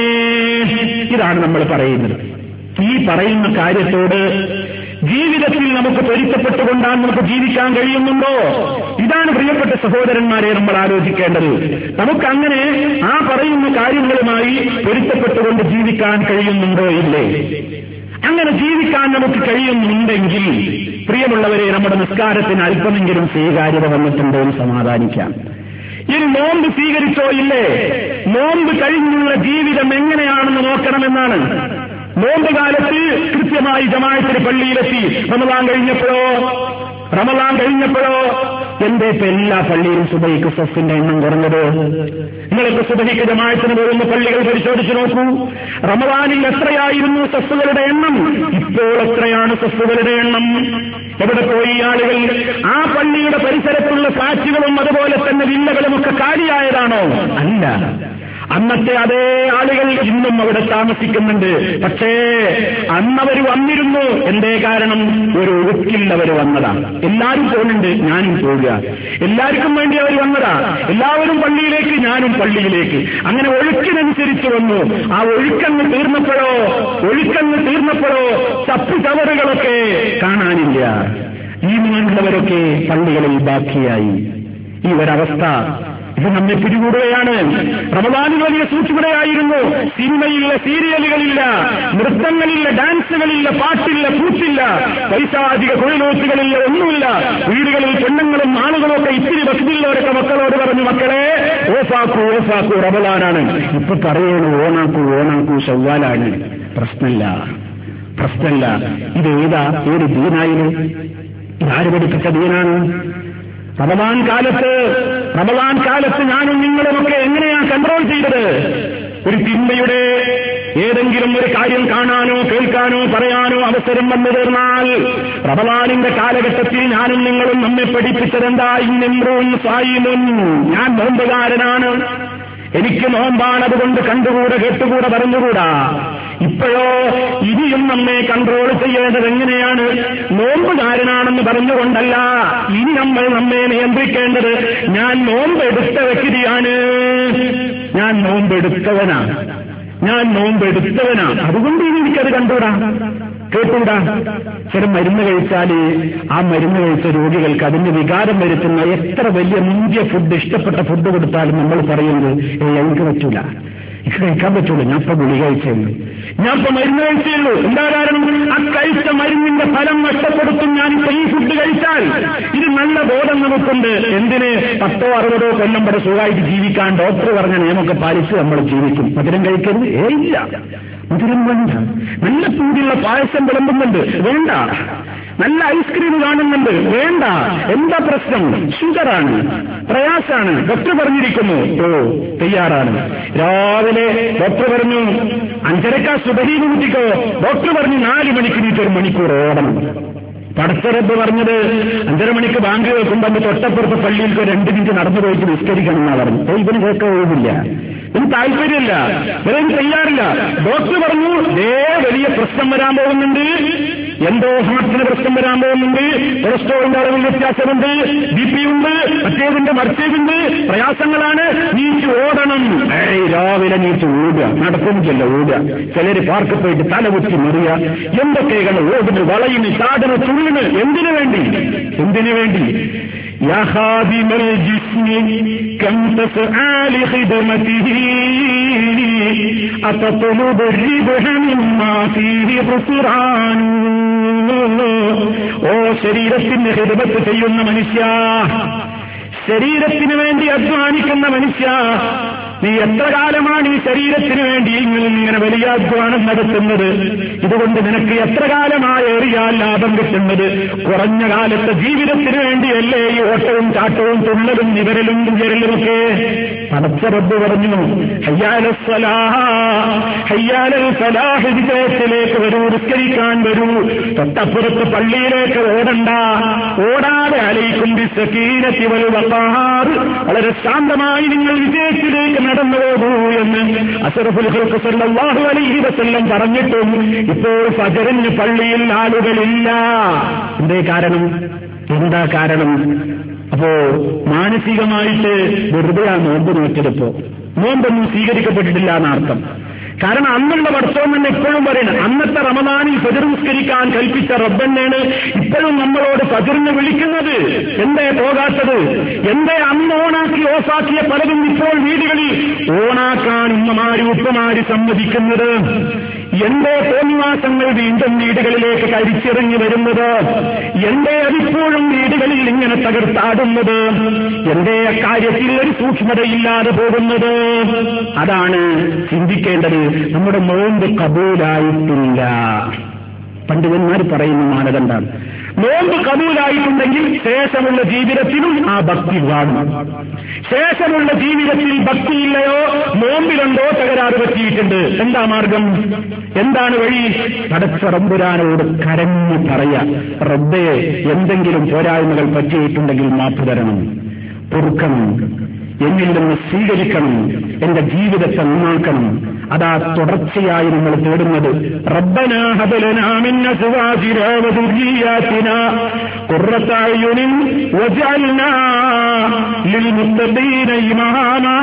ഇതാണ് നമ്മൾ പറയുന്നത്. ഈ പറയുന്ന കാര്യത്തോട് ജീവിതത്തിൽ നമുക്ക് പൊരുത്തപ്പെട്ടുകൊണ്ടാണ് നമുക്ക് ജീവിക്കാൻ കഴിയുന്നുണ്ടോ? ഇതാണ് പ്രിയപ്പെട്ട സഹോദരന്മാരെ നമ്മൾ ആലോചിക്കേണ്ടത്. നമുക്കങ്ങനെ ആ പറയുന്ന കാര്യങ്ങളുമായി പൊരുത്തപ്പെട്ടുകൊണ്ട് ജീവിക്കാൻ കഴിയുന്നുണ്ടോ ഇല്ലേ? അങ്ങനെ ജീവിക്കാൻ നമുക്ക് കഴിയുന്നുണ്ടെങ്കിൽ പ്രിയമുള്ളവരെ, നമ്മുടെ നിസ്കാരത്തിന് അല്പമെങ്കിലും സ്വീകാര്യത വന്നിട്ടുണ്ടോ എന്ന് സമാധാനിക്കാം. ഇനി നോമ്പ് സ്വീകരിച്ചോ ഇല്ലേ? നോമ്പ് കഴിഞ്ഞുള്ള ജീവിതം എങ്ങനെയാണെന്ന് നോക്കണമെന്നാണ്. നോമ്പ് കാലത്ത് കൃത്യമായി ജമാഅത്തിന് പള്ളിയിലെത്തി. റമളാൻ കഴിഞ്ഞപ്പോഴോ റമളാൻ കഴിഞ്ഞപ്പോഴോ എന്റെ ഇപ്പൊ എല്ലാ പള്ളിയിലും സുബഹിക്ക് സഫിന്റെ എണ്ണം കുറഞ്ഞത്? നിങ്ങളിപ്പോ സുബഹിക്ക് ജമാഅത്തിന് പോകുന്ന പള്ളികൾ പരിശോധിച്ചു നോക്കൂ. റമളാനിൽ എത്രയായിരുന്നു സഫുകളുടെ എണ്ണം? ഇപ്പോൾ എത്രയാണ് സഫുകളുടെ എണ്ണം? എവിടെ പോയി ആളുകൾ? ആ പള്ളിയുടെ പരിസരത്തുള്ള ഫ്ളാറ്റുകളും അതുപോലെ തന്നെ വില്ലകളും ഒക്കെ കാലിയായതാണോ? അല്ല. അന്നത്തെ അതേ ആളുകൾ ഇന്നും അവിടെ താമസിക്കുന്നുണ്ട്. പക്ഷേ അന്നവർ വന്നിരുന്നു. എന്തേ കാരണം? ഒരു ഒഴുക്കിൽ അവർ വന്നതാ. എല്ലാവരും പോകുന്നുണ്ട്, ഞാനും പോവുക. എല്ലാവർക്കും വേണ്ടി അവർ വന്നതാ. എല്ലാവരും പള്ളിയിലേക്ക്, ഞാനും പള്ളിയിലേക്ക്. അങ്ങനെ ഒഴുക്കിനനുസരിച്ച് വന്നു. ആ ഒഴുക്കങ്ങ് തീർന്നപ്പോഴോ ഒഴുക്കങ്ങ് തീർന്നപ്പോഴോ തപ്പു ചവറുകളൊക്കെ കാണാനില്ല. ഈ മറ്റുള്ളവരൊക്കെ പള്ളികളിൽ ബാക്കിയായി. ഈ ഒരവസ്ഥ ഇത് നമ്മെ പിടികൂടുകയാണ്. റമളാനിൽ വലിയ സൂക്ഷ്മതയായിരുന്നു. സിനിമയില്ല, സീരിയലുകളില്ല, നൃത്തങ്ങളില്ല, ഡാൻസുകളില്ല, പാട്ടില്ല, കൂത്തില്ല, പൈസാധിക കുഴലൂത്തുകളില്ല, ഒന്നുമില്ല. വീടുകളിൽ പെണ്ണുങ്ങളും ആളുകളും ഒക്കെ ഇത്തിരി ഭക്തിയുള്ളവരൊക്കെ മക്കളോട് പറഞ്ഞു, മക്കളെ ഓഫാക്കൂ ഓഫാക്കൂ, റമളാനാണ്. ഇപ്പൊ പറയണു ഓണാക്കൂ ഓണാക്കൂ, ശവ്വാലാണ്. പ്രശ്നമില്ല പ്രശ്നമില്ല ഇത് ഏതാ? ഏത് ദീനായിരുന്നു? ഇതാര് പഠിപ്പിച്ച ദീനാണ്? റമളാൻ കാലത്ത് റമളാൻ കാലത്ത് ഞാനും നിങ്ങളുമൊക്കെ എങ്ങനെയാണ് കൺട്രോൾ ചെയ്തത്? ഒരു തിന്മയുടെ ഏതെങ്കിലും ഒരു കാര്യം കാണാനോ കേൾക്കാനോ പറയാനോ അവസരം വന്നു തീർന്നാൽ റമളാനിന്റെ കാലഘട്ടത്തിൽ ഞാനും നിങ്ങളും നമ്മെ പഠിപ്പിച്ചതെന്താ? ഇന്നിമ്രൂൻ സായിമുൻ, ഞാൻ നോമ്പുകാരനാണ്, എനിക്ക് നോമ്പാണ്, അതുകൊണ്ട് കണ്ടുകൂടെ കേട്ടുകൂടെ പറഞ്ഞുകൂടാ. ഇപ്പോഴോ ഇനിയും നമ്മെ കൺട്രോൾ ചെയ്യേണ്ടത് എങ്ങനെയാണ്? നോമ്പുകാരനാണെന്ന് പറഞ്ഞുകൊണ്ടല്ല. ഇനി നമ്മൾ നമ്മെ നിയന്ത്രിക്കേണ്ടത് ഞാൻ നോമ്പെടുത്ത വ്യക്തിയാണ്, ഞാൻ നോമ്പെടുത്തവനാണ്, ഞാൻ നോമ്പെടുത്തവനാണ്, അതുകൊണ്ട് ഇനി എനിക്കത് കണ്ടുകൂടാ. കേട്ടൂടാ. ചില മരുന്ന് കഴിച്ചാല് ആ മരുന്ന് കഴിച്ച രോഗികൾക്ക് അതിന്റെ വികാരം വരുത്തുന്ന എത്ര വലിയ മുന്തിയ ഫുഡ്, ഇഷ്ടപ്പെട്ട ഫുഡ് കൊടുത്താലും നമ്മൾ പറയുന്നത് ഏ എനിക്ക് പറ്റൂല, ഇത് കഴിക്കാൻ പറ്റൂല, ഞാൻ ഇപ്പൊ ഗുളിക കഴിച്ചുള്ളൂ, ഞാൻ ഇപ്പൊ മരുന്ന് കഴിച്ചുള്ളൂ. എന്താ കാരണം? ആ കഴിച്ച മരുന്നിന്റെ ഫലം നഷ്ടപ്പെടുത്തും ഞാനിപ്പോ ഈ ഫുഡ് കഴിച്ചാൽ. ഇത് നല്ല ബോധം നമുക്കുണ്ട്. എന്തിന്? പത്തോ അറുപതോ കൊല്ലം വരെ സുഖമായിട്ട് ജീവിക്കാൻ ഡോക്ടർ പറഞ്ഞ നിയമമൊക്കെ പാലിച്ച് നമ്മൾ ജീവിക്കും. മധുരം കഴിക്കരുത്, ഏ ഇല്ല, മധുരം വേണ്ട. നല്ല ചൂടുള്ള പായസം വിളമ്പുന്നുണ്ട്, വേണ്ട. നല്ല ഐസ്ക്രീം കാണുന്നുണ്ട്, വേണ്ട. എന്താ പ്രശ്നം? ഷുഗറാണ്, പ്രയാസാണ്. ഡോക്ടർ പറഞ്ഞിരിക്കുന്നു, ഓ തയ്യാറാണ്. രാവിലെ ഡോക്ടർ പറഞ്ഞു അഞ്ചരക്കാ സുബഹി കുട്ടിക്കോ, ഡോക്ടർ പറഞ്ഞു നാല് മണിക്ക് നീറ്റ് ഒരു മണിക്കൂർ ഓടണം. പടച്ചറബ് പറഞ്ഞത് അഞ്ചര മണിക്ക് ബാങ്ക് കേൾക്കുമ്പോൾ അന്ന് തൊട്ടപ്പുറത്തെ പള്ളിയിൽ രണ്ട് മിനിറ്റ് നടന്നു പോയിട്ട് നിസ്കരിക്കണം എന്നാ പറഞ്ഞു. ഓ ഇവന് കേൾക്കാൻ ഒഴിവില്ല, ഇതിന് താല്പര്യമില്ല, ഇവരൊന്നും തയ്യാറില്ല. ഡോക്ടർ പറഞ്ഞു ദേ വലിയ പ്രശ്നം വരാൻ പോകുന്നുണ്ട്, എന്തോ ഹാർട്ടിന് പ്രശ്നം വരാൻ പോകുന്നുണ്ട്, കൊളസ്ട്രോളിന്റെ അളവിൽ വ്യത്യാസമുണ്ട്, ബി പി ഉണ്ട്, മറ്റേതിന്റെ മറിച്ചേതുണ്ട്, പ്രയാസങ്ങളാണ്, നീച്ച് ഓടണം. ഏയ് രാവിലെ നീച്ച് ഓടുക, നടക്കുന്നില്ല ഓടുക. ചിലര് പാർക്ക് പോയിട്ട് തലകുത്തി മറിയ, എന്തൊക്കെയാണ് ഓടുന്നു, വളയുന്നു, ചാടുന്നു, തുള്ളുന്നു. എന്തിനു വേണ്ടി? എന്തിനു വേണ്ടി? യാ ഖാദിമൽ ജിസ്മി കം തസ്ആലി ഖിദ്മതിഹി അതത്ലുബു റിബ്ഹ മിമ്മാ ഫീഹി ഖുസ്റാൻ. ഓ ശരീരത്തിന് ഖിദ്മത്ത് ചെയ്യുന്ന മനുഷ്യ, ശരീരത്തിന് വേണ്ടി അധ്വാനിക്കുന്ന മനുഷ്യ, നീ എത്ര കാലമാണ് ഈ ശരീരത്തിന് വേണ്ടി ഇങ്ങനെ വലിയ അധ്വാനം നടത്തുന്നത്? ഇതുകൊണ്ട് നിനക്ക് എത്ര കാലമായി ഏറിയാൽ ലാഭം കിട്ടുന്നത്? കുറഞ്ഞ കാലത്തെ ജീവിതത്തിന് വേണ്ടിയല്ലേ ഈ ഓട്ടവും ചാട്ടവും തുള്ളലും നിവരലും വിരലുമൊക്കെ? പടച്ച റബ്ബ് പറഞ്ഞു ഹയ്യാലൽ ഫലാഹ്, ഹയ്യാലൽ ഫലാഹ്, വിജയത്തിലേക്ക് വരൂ, നിസ്കരിക്കാൻ വരൂ. തൊട്ടപ്പുറത്ത് പള്ളിയിലേക്ക് ഓടണ്ട, ഓടാതെ അലൈക്കും ബിസ്സകീനത്തി വൽ വഖാർ, വളരെ ശാന്തമായി നിങ്ങൾ വിജയത്തിലേക്ക് നടന്നു പോകൂ എന്ന് അഷ്റഫുൽ ഖൽഖ് സല്ലല്ലാഹു അലൈഹി വസല്ലം പറഞ്ഞിട്ടും ഇപ്പോൾ ഫജ്റിന് പള്ളിയിൽ ആളുകളില്ല. എന്തേ കാരണം? എന്താ കാരണം? അപ്പോ മാനസികമായിട്ട് വെറുതെ ആ നോമ്പ് നോറ്റെടുപ്പോ നോമ്പൊന്നും സ്വീകരിക്കപ്പെട്ടിട്ടില്ല എന്നർത്ഥം. കാരണം അന്നുള്ള വർഷവും തന്നെ ഇപ്പോഴും പറയണം, അന്നത്തെ റമദാനിൽ ഫജ്ർ നിസ്കരിക്കാൻ കൽപ്പിച്ച റബ്ബന്നെയാണ് ഇപ്പോഴും നമ്മളോട് ഫജ്റിന് വിളിക്കുന്നത്. എന്തേ പോകാത്തത്? എന്തേ അന്ന് ഓണാക്കി ഓഫാക്കിയ പലതും ഇപ്പോൾ വീടുകളിൽ ഓണാക്കാൻ ഉമ്മമാര് ഉപ്പമാര് സമ്മതിക്കുന്നത്? എന്തേ തോന്നിവാസങ്ങൾ വീണ്ടും വീടുകളിലേക്ക് കരിച്ചിറങ്ങി വരുന്നത്? എന്തേ അതിപ്പോഴും വീടുകളിൽ ഇങ്ങനെ തകർത്താടുന്നത്? എന്തേ അക്കാര്യത്തിൽ ഒരു സൂക്ഷ്മതയില്ലാതെ പോകുന്നത്? അതാണ് ചിന്തിക്കേണ്ടത്. നമ്മുടെ നോമ്പ് കബൂലായിട്ടില്ല. പണ്ഡിതന്മാർ പറയുന്ന മാനദണ്ഡമാണ്. നോമ്പ് കബൂലായിട്ടുണ്ടെങ്കിൽ ശേഷമുള്ള ജീവിതത്തിലും ആ ഭക്തി കാണും. ശേഷമുള്ള ജീവിതത്തിൽ ഭക്തിയില്ലയോ, നോമ്പിലുണ്ടോ തകരാറ് പറ്റിയിട്ടുണ്ട്. എന്താ മാർഗം? എന്താണ് വഴി? പടച്ച റബ്ബുരാനോട് കരഞ്ഞു പറയാ, റബ്ബേ എന്തെങ്കിലും പോരായ്മകൾ പറ്റിയിട്ടുണ്ടെങ്കിൽ മാപ്പ് തരണം, പൊറുക്കണം, എന്നിൽ നിന്ന് സ്വീകരിക്കണം, എന്റെ ജീവിതത്തെ നന്നാക്കണം. അതാ തുടർച്ചയായി നമ്മൾ തേടുന്നത്. റബ്ബനാ ഹബ് ലനാ മിൻ അസ്വാജിനാ വദുർരിയാതിനാ ഖുർറത അയുനിൻ വജഅൽനാ ലിൽമുത്തഖീന ഇമാമാ.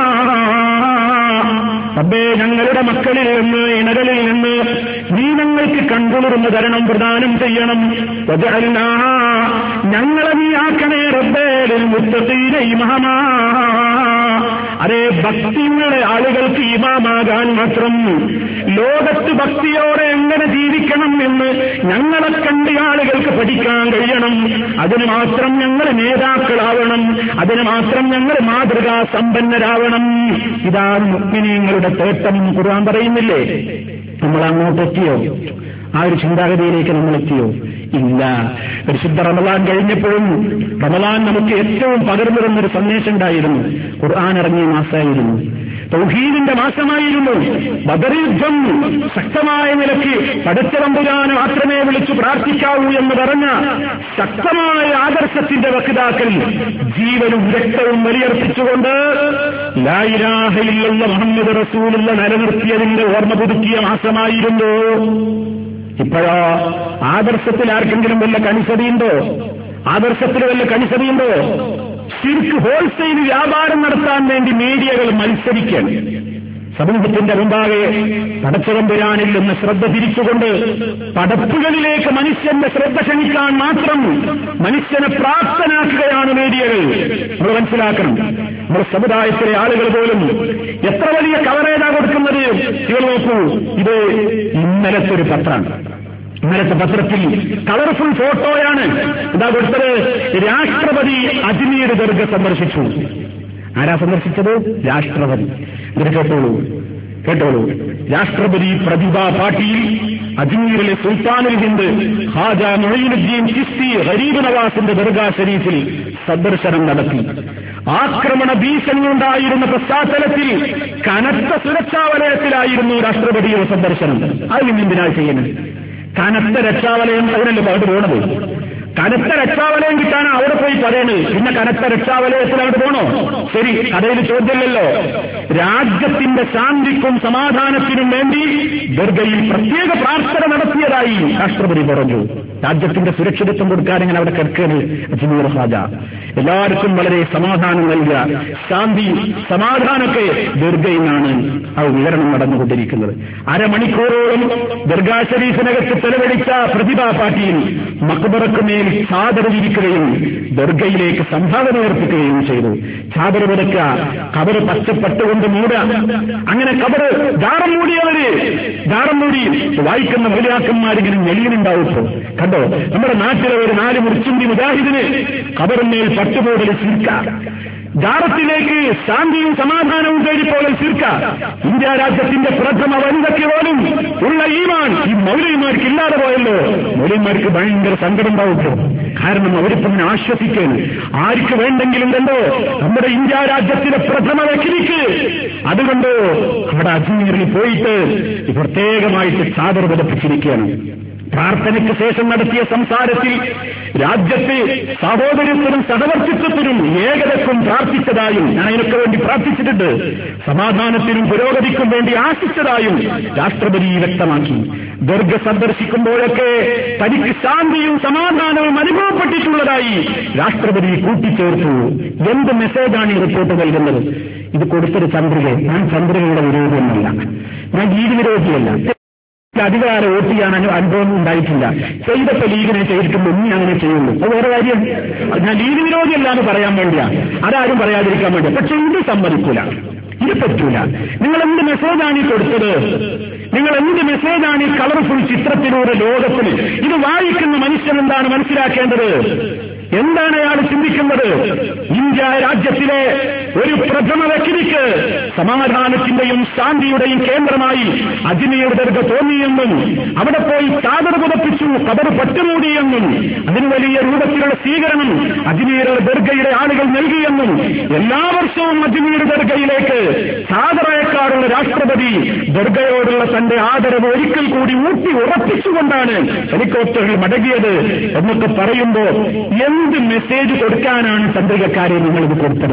റബ്ബേ ഞങ്ങളുടെ മക്കളിൽ നിന്ന്, ഇണകളിൽ നിന്ന് നീ ഞങ്ങൾക്ക് കൺകുളിർമ തരണം, പ്രദാനം ചെയ്യണം. വജഅൽനാ ഞങ്ങളെ നീ ആക്കണേ റബ്ബേ ലിൽമുത്തഖീന ഇമാമാ. അതേ ഭക്തിയുള്ള ആളുകൾക്ക് ഇമാമാകാൻ മാത്രം, ലോകത്ത് ഭക്തിയോടെ എങ്ങനെ ജീവിക്കണം എന്ന് ഞങ്ങളെ കണ്ട് ആളുകൾക്ക് പഠിക്കാൻ കഴിയണം. അതിന് മാത്രം ഞങ്ങൾ നേതാക്കളാവണം, അതിന് മാത്രം ഞങ്ങൾ മാതൃകാ സമ്പന്നരാവണം. ഇതാണ് മുഅ്മിനീങ്ങളുടെ തേട്ടം. ഖുർആൻ പറയുന്നില്ലേ? നമ്മൾ അങ്ങോട്ടെത്തിയോ? ആ ഒരു ചിന്താഗതിയിലേക്ക് നമ്മൾ എത്തിയോ? ഇല്ല. പരിശുദ്ധ റമളാൻ കഴിഞ്ഞപ്പോഴും റമളാൻ നമുക്ക് ഏറ്റവും പകർന്നു തന്നൊരു സന്ദേശം ഉണ്ടായിരുന്നു. ഖുർആൻ ഇറങ്ങിയ മാസമായിരുന്നു, തൗഹീദിന്റെ മാസമായിരുന്നു. ബദർ യുദ്ധം ശക്തമായ നിലയ്ക്ക് പടച്ച തമ്പുരാനെ മാത്രമേ വിളിച്ചു പ്രാർത്ഥിക്കാവൂ എന്ന് പറഞ്ഞ ശക്തമായ ആദർശത്തിന്റെ വക്താക്കൾ ജീവനും രക്തവും ബലിയർപ്പിച്ചുകൊണ്ട് ലാ ഇലാഹ ഇല്ലല്ലാഹ് മുഹമ്മദ് റസൂലുള്ള നിലനിർത്തിയതിന്റെ ഓർമ്മ പുതുക്കിയ മാസമായിരുന്നു. ഇപ്പോഴോ ആദർശത്തിൽ ആർക്കെങ്കിലും വല്ല കണിസതിയുണ്ടോ? ആദർശത്തിൽ വല്ല കണിസതിയുണ്ടോ? ശിർക്ക് ഹോൾസെയിൽ വ്യാപാരം നടത്താൻ വേണ്ടി മീഡിയകൾ മത്സരിക്കാൻ. സമൂഹത്തിന്റെ മുമ്പാകെ പടച്ചതമ്പുരാനിൽ നിന്ന് ശ്രദ്ധ തിരിച്ചുകൊണ്ട് പടപ്പുകളിലേക്ക് മനുഷ്യന്റെ ശ്രദ്ധ ക്ഷണിക്കാൻ മാത്രം മനുഷ്യനെ പ്രാപ്തനാക്കുകയാണ് മീഡിയകൾ. നമ്മൾ മനസ്സിലാക്കണം. നമ്മുടെ സമുദായത്തിലെ ആളുകൾ പോലും എത്ര വലിയ കവറേജാ കൊടുക്കുന്നത്. നിങ്ങൾ നോക്കൂ, ഇത് ഇന്നലത്തെ ഒരു പത്രമാണ്. ഇന്നലത്തെ പത്രത്തിൽ കളർഫുൾ ഫോട്ടോയാണ് എന്താ കൊടുത്തത്. രാഷ്ട്രപതി അജ്മീർ ദർഗ സന്ദർശിച്ചു. ആരാ സന്ദർശിച്ചത്? രാഷ്ട്രപതി. ഇത് കേട്ടോളൂ കേട്ടോളൂ രാഷ്ട്രപതി പ്രതിഭാ പാട്ടീൽ അജ്മീറിലെ സുൽത്താനുൽ ഹിന്ദ് ഖാജ മൊയ്നുദ്ദീൻ ചിസ്തി ഗരീബ് നവാസിന്റെ ദർഗാ ഷരീഫിൽ സന്ദർശനം നടത്തി. ആക്രമണ ഭീഷണി ഉണ്ടായിരുന്ന പശ്ചാത്തലത്തിൽ കനത്ത സുരക്ഷാ വലയത്തിലായിരുന്നു രാഷ്ട്രപതിയുടെ സന്ദർശനം. അതിൽ എന്തിനാണ് ചെയ്യുന്നത്? കനത്ത രക്ഷാവലയം അതിനല്ലേ അവിടെ പോണത്. കനത്ത രക്ഷാവലയം കിട്ടാനാണ് അവിടെ പോയി പറയുന്നത്. പിന്നെ കനത്ത രക്ഷാവലയത്തിൽ അവിടെ പോണോ? ശരി, കഥയിൽ ചോദ്യമില്ലല്ലോ. രാജ്യത്തിന്റെ ശാന്തിക്കും സമാധാനത്തിനും വേണ്ടി ദർഗയിൽ പ്രത്യേക പ്രാർത്ഥന നടത്തിയതായി രാഷ്ട്രപതി പറഞ്ഞു. രാജ്യത്തിന്റെ സുരക്ഷിതത്വം കൊടുക്കാൻ ഇങ്ങനെ അവിടെ കിടക്കുന്നത് അജ്മീർ ഖാജ. എല്ലാവർക്കും വളരെ സമാധാനം നൽകുക, ശാന്തി സമാധാനമൊക്കെ ദർഗയിൽ നിന്നാണ് ആ വിവരണം നടന്നുകൊണ്ടിരിക്കുന്നത്. അരമണിക്കൂറോളം ദർഗാ ഷരീഫിനകത്ത് ചെലവഴിച്ച പ്രതിഭാ പാട്ടീൽ മക്ബറക്ക് മേൽ ചാദർ വിരിക്കുകയും ദർഗയിലേക്ക് സംഭാവന അർപ്പിക്കുകയും ചെയ്തു. ചാദർ വിടക്കുക, കബറ് പച്ചപ്പട്ടുകൊണ്ട് മൂടുക. അങ്ങനെ കബറ് ദാരം മൂടിയവര് ദാരം മൂടി വായിക്കുന്ന മൗലിയാക്കന്മാരിങ്ങനെ ഞെളിയുന്നുണ്ടാവുമ്പോ കണ്ടോ. നമ്മുടെ നാട്ടിലെ ഒരു നാല് മുറിച്ചുണ്ടി മുജാഹിദിന് കബറിന്മേൽ പട്ടുപോടൽ ശിർക്ക, ജാറത്തിലേക്ക് ശാന്തിയും സമാധാനവും തേടിപ്പോകൽ ശിർക്ക. ഇന്ത്യ രാജ്യത്തിന്റെ പ്രഥമ വനിതയ്ക്ക് പോലും ഉള്ള ഈമാൻ ഈ മൗലവിമാർക്ക് ഇല്ലാതെ പോയല്ലോ. മൗലവിമാർക്ക് ഭയങ്കര സങ്കടം ഉണ്ടാവുമല്ലോ. കാരണം അവരിപ്പം ആശ്വസിക്കാൻ ആർക്ക് വേണ്ടെങ്കിലും കണ്ടോ നമ്മുടെ ഇന്ത്യ രാജ്യത്തിലെ പ്രഥമ വ്യക്തിക്ക്. അതുകൊണ്ട് അവിടെ അജ്മീറിൽ പോയിട്ട് പ്രത്യേകമായിട്ട് ചാദർ പതിപ്പിച്ചിരിക്കുകയാണ്. പ്രാർത്ഥനയ്ക്ക് ശേഷം നടത്തിയ സംസാരത്തിൽ രാജ്യത്തെ സഹോദരത്തിനും സഹവർത്തിത്വത്തിനും ഏകതക്കും പ്രാർത്ഥിച്ചതായും, ഞാൻ അതിനൊക്കെ വേണ്ടി പ്രാർത്ഥിച്ചിട്ടുണ്ട്, സമാധാനത്തിനും പുരോഗതിക്കും വേണ്ടി ആശിച്ചതായും രാഷ്ട്രപതി വ്യക്തമാക്കി. ദർഗ സന്ദർശിക്കുമ്പോഴൊക്കെ തനിക്ക് ശാന്തിയും സമാധാനവും അനുഭവപ്പെട്ടിട്ടുള്ളതായി രാഷ്ട്രപതി കൂട്ടിച്ചേർത്തു. എന്ത് മെസ്സേജാണ് ഈ റിപ്പോർട്ട് നൽകുന്നത്? ഇത് കൊടുത്തൊരു ചന്ദ്രിക. ഞാൻ ചന്ദ്രികയുടെ വിരോധിയൊന്നുമല്ല, ഞാൻ ലീഗ് വിരോധിയല്ല, അധികാരം വോട്ട് ചെയ്യാൻ അനുഭവം ഉണ്ടായിട്ടില്ല. ചെയ്തപ്പോ ലീഗിനെ ചെയ്തിട്ടുണ്ട്, ഇനി അങ്ങനെ ചെയ്യുള്ളൂ. അത് വേറെ കാര്യം. ഞാൻ ലീഗ് വിരോധിയല്ല എന്ന് പറയാൻ വേണ്ടിയാ, അതാരും പറയാതിരിക്കാൻ വേണ്ടിയാ. പക്ഷെ ഇത് സമ്മതിക്കൂല, ഇത് പറ്റൂല. നിങ്ങൾ എന്ത് മെസ്സേജാണ് ഈ കൊടുത്തത്? നിങ്ങൾ എന്ത് മെസ്സേജാണ് ഈ കളർഫുൾ ചിത്രത്തിലൂടെ ലോകത്തിന്? ഇത് വായിക്കുന്ന മനുഷ്യൻ എന്താണ് മനസ്സിലാക്കേണ്ടത്? എന്താണ് അയാൾ ചിന്തിക്കുന്നത്? ഇന്ത്യ രാജ്യത്തിലെ ഒരു പ്രഥമ വ്യക്തിക്ക് സമാധാനത്തിന്റെയും ശാന്തിയുടെയും കേന്ദ്രമായി അജ്മീർ ദർഗ തോന്നിയെന്നും അവിടെ പോയി ചാദർ പുതപ്പിച്ചു, കബർ പട്ടുമൂടിയെന്നും അതിന് വലിയ രൂപത്തിലുള്ള സ്വീകരണം അജ്മീർ ദർഗയുടെ ആളുകൾ നൽകിയെന്നും എല്ലാ വർഷവും അജ്മീർ ദർഗയിലേക്ക് ചാദറയക്കാറുള്ള രാഷ്ട്രപതി ദർഗയോടുള്ള തന്റെ ആദരവ് ഒരിക്കൽ കൂടി ഊട്ടി ഉറപ്പിച്ചുകൊണ്ടാണ് ഹെലികോപ്റ്ററിൽ മടങ്ങിയത് എന്നൊക്കെ പറയുമ്പോ എന്ത് മെസ്സേജ് കൊടുക്കാനാണ് ചന്ദ്രികക്കാരെ നിങ്ങളിത് കൊടുത്തത്?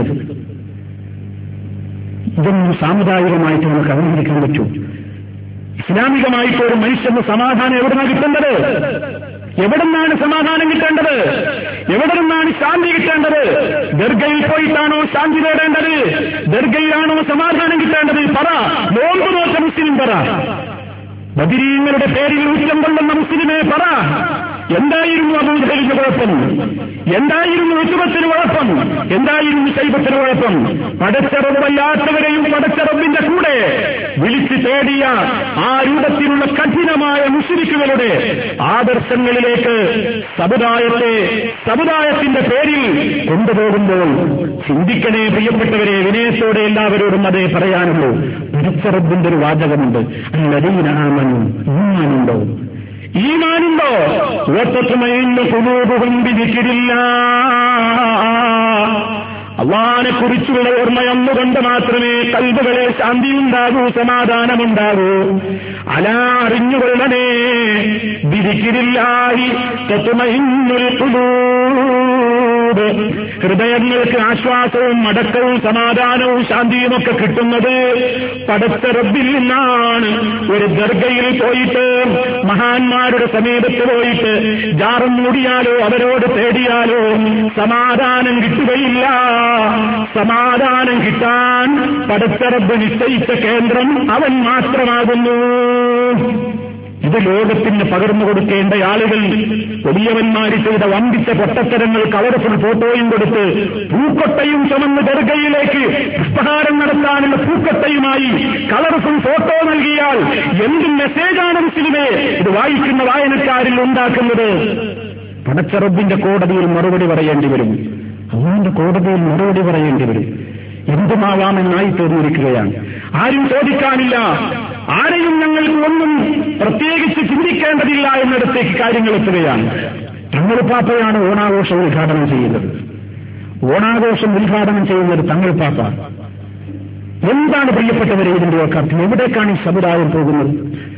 ഇതൊന്നും സാമുദായികമായിട്ട് നമുക്ക് അംഗീകരിക്കാൻ പറ്റൂ? ഇസ്ലാമികമായിട്ട് ഒരു മനുഷ്യന് സമാധാനം എവിടുന്നാണ് കിട്ടേണ്ടത്? എവിടെ നിന്നാണ് സമാധാനം കിട്ടേണ്ടത്? എവിടെ നിന്നാണ് ശാന്തി കിട്ടേണ്ടത്? ദർഗയിൽ പോയിട്ടാണോ ശാന്തി നേടേണ്ടത്? ദർഗയിലാണോ സമാധാനം കിട്ടേണ്ടത്? പറ. നോമ്പ് നോച്ച മുസ്ലിം പറ. ബദരീങ്ങളുടെ പേരിൽ ഊറ്റം കൊള്ളുന്ന മുസ്ലിമേ പറ. എന്തായിരുന്നു അബൂജഹലിന് കുഴപ്പം? എന്തായിരുന്നു ഉത്സവത്തിന് കുഴപ്പം? എന്തായിരുന്നു ശൈബത്തിന് കുഴപ്പം? പടച്ചറബല്ലാത്തവരെയും പടച്ചറബിന്റെ കൂടെ വിളിച്ചു തേടിയ ആ രൂപത്തിലുള്ള കഠിനമായ മുശ്രിക്കുകളുടെ ആദർശങ്ങളിലേക്ക് സമുദായത്തെ സമുദായത്തിന്റെ പേരിൽ കൊണ്ടുപോകുമ്പോൾ ചിന്തിക്കണേ പ്രിയപ്പെട്ടവരെ. വിനയത്തോടെ എല്ലാവരോടും അതേ പറയാനുള്ളൂ. പടച്ചറബിന്റെ ഒരു വാചകമുണ്ട്, അല്ലദീന ആമനൂ. ഈമാനുണ്ടോ? ഈമാനുണ്ടോ? വതത്മഇന്നു ഖുലൂബുഹും ബിദിക്രില്ലാഹ്. അല്ലാഹുവിനെ കുറിച്ചുള്ള ഓർമ്മയൊന്നുകൊണ്ട് മാത്രമേ കൽബുകളിൽ ശാന്തിയുണ്ടാകൂ, സമാധാനമുണ്ടാകൂ. അലാ, അറിഞ്ഞുകൊള്ളണേ, ബിദിക്രില്ലാഹി തത്മഇന്നുൽ ഖുലൂബ്. ഹൃദയങ്ങൾക്ക് ആശ്വാസവും അടക്കവും സമാധാനവും ശാന്തിയും ഒക്കെ കിട്ടുന്നത് പടച്ച റബ്ബിൽ നിന്നാണ്. ഒരു ദർഗയിൽ പോയിട്ട് മഹാന്മാരുടെ സമീപത്ത് പോയിട്ട് ജാറം മൂടിയാലോ അവരോട് തേടിയാലോ സമാധാനം കിട്ടുകയില്ല. സമാധാനം കിട്ടാൻ പടച്ച റബ്ബ് നിശ്ചയിച്ച കേന്ദ്രം അവൻ മാത്രമാകുന്നു. ഇത് ലോകത്തിന് പകർന്നു കൊടുക്കേണ്ട ആളുകൾ വലിയവന്മാര് ചെയ്ത വമ്പിച്ച പൊട്ടത്തരങ്ങൾ കളർഫുൾ ഫോട്ടോയും കൊടുത്ത് പൂക്കൊട്ടയും ചുമന്ന് ദർഗയിലേക്ക് പുഷ്പഹാരം നടത്താനുള്ള പൂക്കൊട്ടയുമായി കളർഫുൾ ഫോട്ടോ നൽകിയാൽ എന്ത് മെസ്സേജാണ് മുസ്ലിമേ ഇത് വായിക്കുന്ന വായനക്കാരിൽ ഉണ്ടാക്കുന്നത്? പടച്ച റബ്ബിന്റെ കോടതിയിൽ മറുപടി പറയേണ്ടി വരും. അള്ളാന്റെ കോടതിയിൽ മറുപടി പറയേണ്ടി വരും. എന്തുമാവാമെന്നായി തീർന്നിരിക്കുകയാണ്. ആരും ചോദിക്കാനില്ല. ആരെയും ഞങ്ങൾക്ക് ഒന്നും പ്രത്യേകിച്ച് ചിന്തിക്കേണ്ടതില്ല എന്നിടത്തേക്ക് കാര്യങ്ങൾ എത്തുകയാണ്. തങ്ങൾ പാപ്പയാണ് ഓണാഘോഷം ഉദ്ഘാടനം ചെയ്യുന്നത്. ഓണാഘോഷം ഉദ്ഘാടനം ചെയ്യുന്നത് തങ്ങൾ പാപ്പ. എന്താണ് പ്രിയപ്പെട്ടവരെ ഇതിന്റെ അർത്ഥം? എവിടേക്കാണ് ഈ സമുദായം പോകുന്നത്?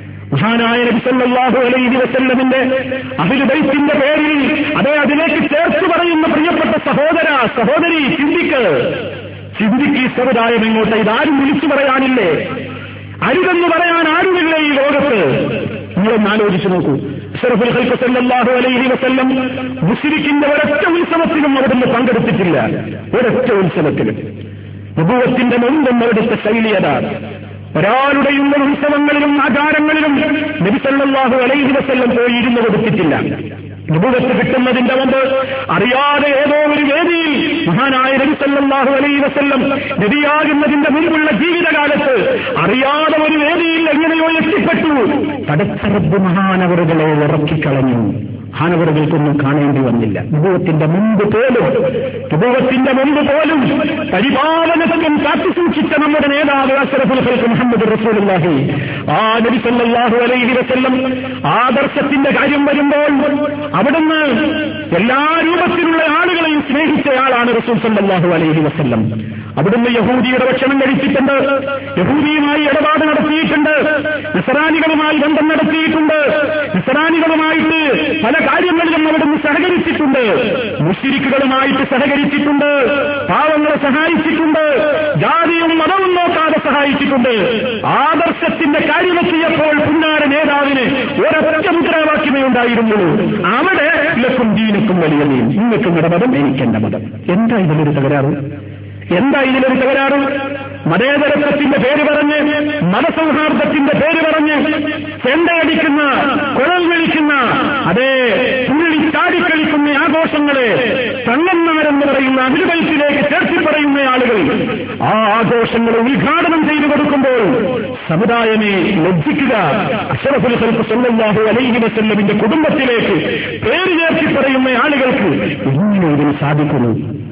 മഹാനായ നബി സല്ലല്ലാഹു അലൈഹി വസല്ലമിന്റെ അഹ്ലു ബൈത്തിന്റെ പേരിൽ അതേ അതിലേക്ക് ചേർത്ത് പറയുന്ന പ്രിയപ്പെട്ട സഹോദര സഹോദരി, ചിന്തിക്ക് ചിന്തിക്ക് ഈ സമുദായം എങ്ങോട്ട്? ഇതാരും വിളിച്ചു പറയാനില്ലേ? അരുതെന്ന് പറയാൻ ആരുമില്ലേ ഈ ലോകത്ത്? നിങ്ങളൊന്ന് ആലോചിച്ചു നോക്കൂ. അഷ്റഫുൽ ഖൽഖ് സല്ലല്ലാഹു അലൈഹി വസല്ലം മുശ്രിക്കിന്റെ ഒരൊറ്റ ഉത്സവത്തിലും അവിടുന്ന് പങ്കെടുത്തിട്ടില്ല. ഒരൊറ്റ ഉത്സവത്തിലും. നബുവത്തിന്റെ മുൻപും അവിടുത്തെ ശൈലി അതാണ്. ഒരാളുടെയും ഉത്സവങ്ങളിലും ആചാരങ്ങളിലും നബി സല്ലല്ലാഹു അലൈഹി വസല്ലം പോയി ഇരുന്ന് കൊടുത്തിട്ടില്ല. നബുവത്ത് കിട്ടുന്നതിന്റെ മുമ്പ് അറിയാതെ ഏതോ ഒരു വേദിയിൽ മഹാനായ നബി സല്ലല്ലാഹു അലൈഹി വസല്ലം നബിയാകുന്നതിന്റെ മുൻപുള്ള ജീവിതകാലത്ത് അറിയാതെ ഒരു വേദിയിൽ എങ്ങനെയോ എത്തിപ്പെട്ടു. പടച്ച റബ്ബ് മഹാനവറുകളെ ഇറക്കിക്കളഞ്ഞു. മഹാനവറുകൾക്കൊന്നും കാണേണ്ടി വന്നില്ല. നബുവത്തിന്റെ മുമ്പ് പോലും നബുവത്തിന്റെ മുമ്പ് പോലും പരിപാലനത്തിനും കാത്തുസൂക്ഷിച്ച നമ്മുടെ നേതാവ് അഷ്റഫുൽ ഖൽഖ് മുഹമ്മദ് റസൂലുള്ളാഹി ആ നബി സല്ലല്ലാഹു അലൈഹി വസല്ലം ആദർശത്തിന്റെ കാര്യം വരുമ്പോൾ അവിടുന്ന് എല്ലാ രൂപത്തിലുള്ള ആളുകളെയും സ്നേഹിച്ചയാളാണ് റസൂൽ സല്ലല്ലാഹു അലൈഹി വസല്ലം. അവിടുന്ന് യഹൂദിയുടെ ഭക്ഷണം കഴിച്ചിട്ടുണ്ട്, യഹൂദിയുമായി ഇടപാട് നടത്തിയിട്ടുണ്ട്, ഇസ്രാനികളുമായി ബന്ധം നടത്തിയിട്ടുണ്ട്, ഇസ്രാനികളുമായിട്ട് പല കാര്യങ്ങളിലും അവിടുന്ന് സഹകരിച്ചിട്ടുണ്ട്, മുശ്രിക്കുകളുമായിട്ട് സഹകരിച്ചിട്ടുണ്ട്, പാവങ്ങളെ സഹായിച്ചിട്ടുണ്ട്, ജാതിയും മതവും നോക്കാതെ സഹായിച്ചിട്ടുണ്ട്. ആദർശത്തിന്റെ കാര്യമെത്തിയപ്പോൾ പുന്നാര നേതാവിന് ഒരൊറ്റ മുദ്രാവാക്യമേ ഉണ്ടായിരുന്നുള്ളൂ. അവിടെ ലക്കും ദീനക്കും വലിയ നീ, നിങ്ങൾക്കും മതം എനിക്കെന്റെ മതം. എന്താ ഇതിലൊരു തകരാറ്? എന്താ ഇതിലൊരു തകരാറ്? മതേതരത്വത്തിന്റെ പേര് പറഞ്ഞ്, മതസൗഹാർദ്ദത്തിന്റെ പേര് പറഞ്ഞ് ചെണ്ടയടിക്കുന്ന, കുഴൽ വിളിക്കുന്ന, അതേ തുള്ളി ചാടിക്കളിക്കുന്ന ആഘോഷങ്ങളെ തങ്ങന്മാരെന്ന് പറയുന്ന അഭിരുബൈത്തിലേക്ക് ചേർത്തി പറയുന്ന ആളുകൾ ആ ആഘോഷങ്ങളെ ഉദ്ഘാടനം ചെയ്തു കൊടുക്കുമ്പോൾ സമുദായമേ ലജ്ജിക്കുക. അഷ്റഫുൽ ഖൽഖ് സല്ലല്ലാഹു അലൈഹി വസല്ലമിന്റെ കുടുംബത്തിലേക്ക് പേര് ചേർത്തി പറയുന്ന ആളുകൾക്ക് എങ്ങനെ ഇതിന് സാധിക്കുന്നു?